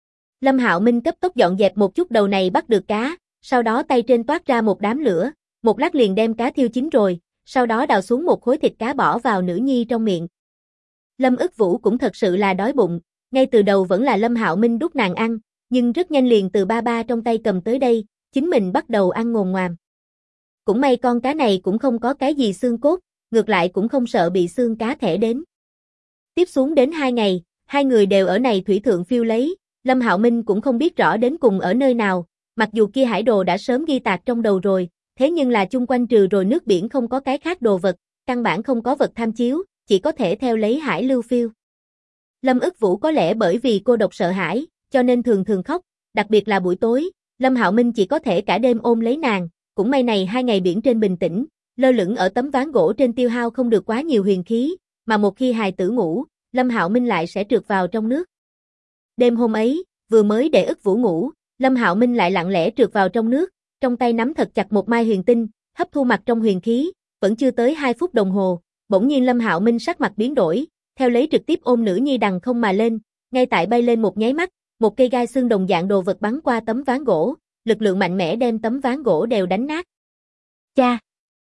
Lâm Hạo Minh cấp tốc dọn dẹp một chút đầu này bắt được cá, sau đó tay trên toát ra một đám lửa, một lát liền đem cá thiêu chín rồi, sau đó đào xuống một khối thịt cá bỏ vào nữ nhi trong miệng. Lâm Ức Vũ cũng thật sự là đói bụng, ngay từ đầu vẫn là Lâm Hạo Minh đút nàng ăn, nhưng rất nhanh liền từ ba trong tay cầm tới đây, chính mình bắt đầu ăn ngồm ngoàm. Cũng may con cá này cũng không có cái gì xương cốt, ngược lại cũng không sợ bị xương cá thẻ đến. Tiếp xuống đến 2 ngày, hai người đều ở này thủy thượng phiêu lấy, Lâm Hạo Minh cũng không biết rõ đến cùng ở nơi nào, mặc dù kia hải đồ đã sớm ghi tạc trong đầu rồi, thế nhưng là chung quanh trừ rồi nước biển không có cái khác đồ vật, căn bản không có vật tham chiếu, chỉ có thể theo lấy hải lưu phiêu. Lâm Ức Vũ có lẽ bởi vì cô độc sợ hãi, cho nên thường thường khóc, đặc biệt là buổi tối, Lâm Hạo Minh chỉ có thể cả đêm ôm lấy nàng, cũng may này 2 ngày biển trên bình tĩnh, lơ lửng ở tấm ván gỗ trên tiêu hao không được quá nhiều huyền khí, mà một khi hài tử ngủ, Lâm Hạo Minh lại sẽ trượt vào trong nước. Đêm hôm ấy, vừa mới để Ức Vũ ngủ, Lâm Hạo Minh lại lặng lẽ trượt vào trong nước, trong tay nắm thật chặt một mai huyền tinh, hấp thu mặt trong huyền khí, vẫn chưa tới 2 phút đồng hồ, bỗng nhiên Lâm Hạo Minh sắc mặt biến đổi, theo lấy trực tiếp ôm nữ nhi đằng không mà lên, ngay tại bay lên một nháy mắt, một cây gai xương đồng dạng đồ vật bắn qua tấm ván gỗ, lực lượng mạnh mẽ đem tấm ván gỗ đều đánh nát. Cha!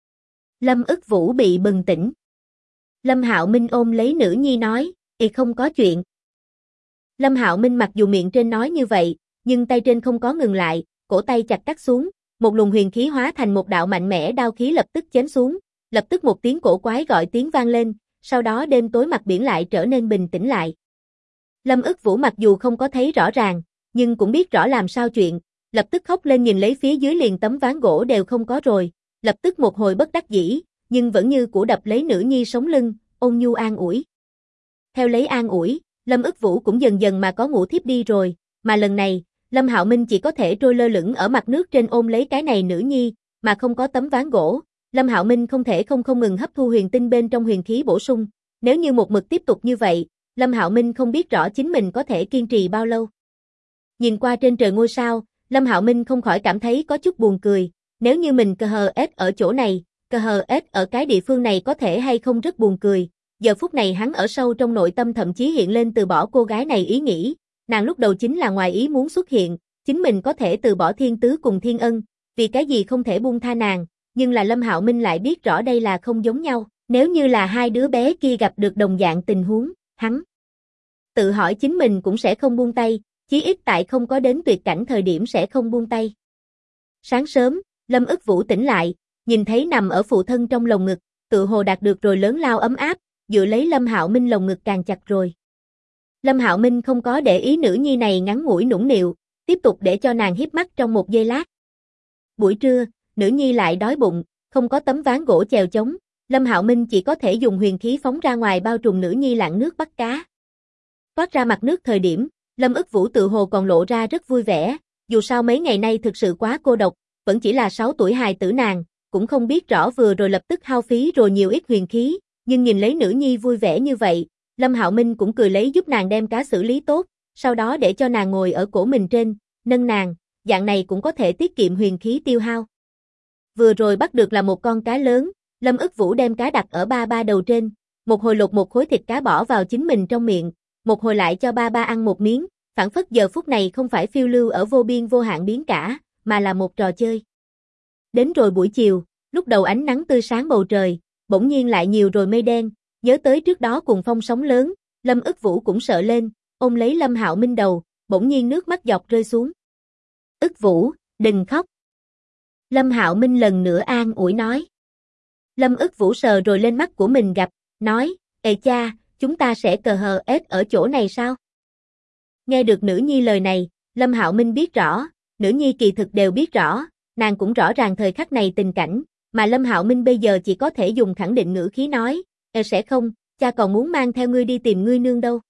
Lâm Ức Vũ bị bừng tỉnh. Lâm Hạo Minh ôm lấy nữ nhi nói, không có chuyện. Lâm Hạo Minh mặc dù miệng trên nói như vậy, nhưng tay trên không có ngừng lại, cổ tay chặt cắt xuống, một luồng huyền khí hóa thành một đạo mạnh mẽ đao khí lập tức chém xuống, lập tức một tiếng cổ quái gọi tiếng vang lên, sau đó đêm tối mặt biển lại trở nên bình tĩnh lại. Lâm Ức Vũ mặc dù không có thấy rõ ràng, nhưng cũng biết rõ làm sao chuyện, lập tức khóc lên nhìn lấy phía dưới liền tấm ván gỗ đều không có rồi, lập tức một hồi bất đắc dĩ, nhưng vẫn như cũ đập lấy nữ nhi sống lưng, ôn nhu an ủi. Theo lấy an ủi, Lâm Ức Vũ cũng dần dần mà có ngủ thiếp đi rồi, mà lần này, Lâm Hạo Minh chỉ có thể trôi lơ lửng ở mặt nước trên ôm lấy cái này nữ nhi, mà không có tấm ván gỗ. Lâm Hạo Minh không thể không ngừng hấp thu huyền tinh bên trong huyền khí bổ sung, nếu như một mực tiếp tục như vậy, Lâm Hạo Minh không biết rõ chính mình có thể kiên trì bao lâu. Nhìn qua trên trời ngôi sao, Lâm Hạo Minh không khỏi cảm thấy có chút buồn cười, nếu như mình KHS ở chỗ này, KHS ở cái địa phương này có thể hay không rất buồn cười. Giờ phút này hắn ở sâu trong nội tâm thậm chí hiện lên từ bỏ cô gái này ý nghĩ, nàng lúc đầu chính là ngoài ý muốn xuất hiện, chính mình có thể từ bỏ thiên tứ cùng thiên ân, vì cái gì không thể buông tha nàng, nhưng là Lâm Hạo Minh lại biết rõ đây là không giống nhau, nếu như là hai đứa bé kia gặp được đồng dạng tình huống, hắn tự hỏi chính mình cũng sẽ không buông tay, chí ít tại không có đến tuyệt cảnh thời điểm sẽ không buông tay. Sáng sớm, Lâm Ức Vũ tỉnh lại, nhìn thấy nằm ở phụ thân trong lồng ngực, tự hồ đạt được rồi lớn lao ấm áp, dựa lấy Lâm Hạo Minh lồng ngực càng chặt rồi. Lâm Hạo Minh không có để ý nữ nhi này ngắn ngủi nũng nịu, tiếp tục để cho nàng hiếp mắt trong một giây lát. Buổi trưa, nữ nhi lại đói bụng, không có tấm ván gỗ chèo chống, Lâm Hạo Minh chỉ có thể dùng huyền khí phóng ra ngoài bao trùm nữ nhi lặn nước bắt cá. Thoát ra mặt nước thời điểm, Lâm Ức Vũ tự hồ còn lộ ra rất vui vẻ, dù sao mấy ngày nay thực sự quá cô độc, vẫn chỉ là 6 tuổi hài tử nàng, cũng không biết rõ vừa rồi lập tức hao phí rồi nhiều ít huyền khí, nhưng nhìn lấy nữ nhi vui vẻ như vậy, Lâm Hạo Minh cũng cười lấy giúp nàng đem cá xử lý tốt, sau đó để cho nàng ngồi ở cổ mình trên, nâng nàng, dạng này cũng có thể tiết kiệm huyền khí tiêu hao. Vừa rồi bắt được là một con cá lớn, Lâm Ức Vũ đem cá đặt ở ba ba đầu trên, một hồi lột một khối thịt cá bỏ vào chính mình trong miệng, một hồi lại cho ba ba ăn một miếng, phảng phất giờ phút này không phải phiêu lưu ở vô biên vô hạn biến cả, mà là một trò chơi. Đến rồi buổi chiều, lúc đầu ánh nắng tươi sáng bầu trời, bỗng nhiên lại nhiều rồi mây đen, nhớ tới trước đó cùng phong sóng lớn, Lâm Ức Vũ cũng sợ lên, ôm lấy Lâm Hạo Minh đầu, bỗng nhiên nước mắt giọt rơi xuống. Ức Vũ, đừng khóc. Lâm Hạo Minh lần nữa an ủi nói. Lâm Ức Vũ sờ rồi lên mắt của mình gặp, nói, ê cha, chúng ta sẽ cờ hờ ết ở chỗ này sao? Nghe được nữ nhi lời này, Lâm Hạo Minh biết rõ, nữ nhi kỳ thực đều biết rõ, nàng cũng rõ ràng thời khắc này tình cảnh, mà Lâm Hạo Minh bây giờ chỉ có thể dùng khẳng định ngữ khí nói, sẽ không, cha còn muốn mang theo ngươi đi tìm ngươi nương đâu.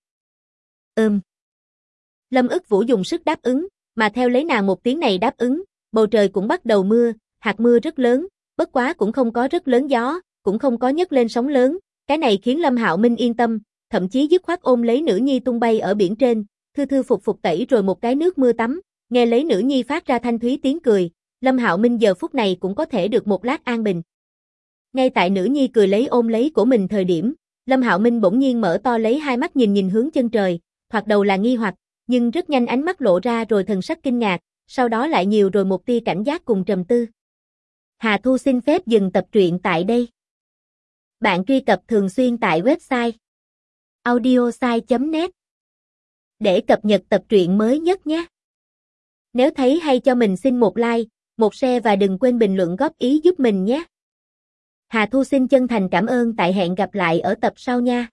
Lâm Ức Vũ dùng sức đáp ứng, mà theo lấy nàng một tiếng này đáp ứng, bầu trời cũng bắt đầu mưa, hạt mưa rất lớn, bất quá cũng không có rất lớn gió, cũng không có nhấc lên sóng lớn, cái này khiến Lâm Hạo Minh yên tâm, thậm chí dứt khoát ôm lấy nữ nhi tung bay ở biển trên, thư thư phục phục tẩy rồi một cái nước mưa tắm, nghe lấy nữ nhi phát ra thanh thúy tiếng cười, Lâm Hạo Minh giờ phút này cũng có thể được một lát an bình. Ngay tại nữ nhi cười lấy ôm lấy của mình thời điểm, Lâm Hạo Minh bỗng nhiên mở to lấy hai mắt nhìn hướng chân trời, thoạt đầu là nghi hoặc, nhưng rất nhanh ánh mắt lộ ra rồi thần sắc kinh ngạc, sau đó lại nhiều rồi một tia cảnh giác cùng trầm tư. Hà Thu xin phép dừng tập truyện tại đây. Bạn truy cập thường xuyên tại website audiosai.net để cập nhật tập truyện mới nhất nhé. Nếu thấy hay cho mình xin một like, một share và đừng quên bình luận góp ý giúp mình nhé. Hà Thu xin chân thành cảm ơn, tại hẹn gặp lại ở tập sau nha.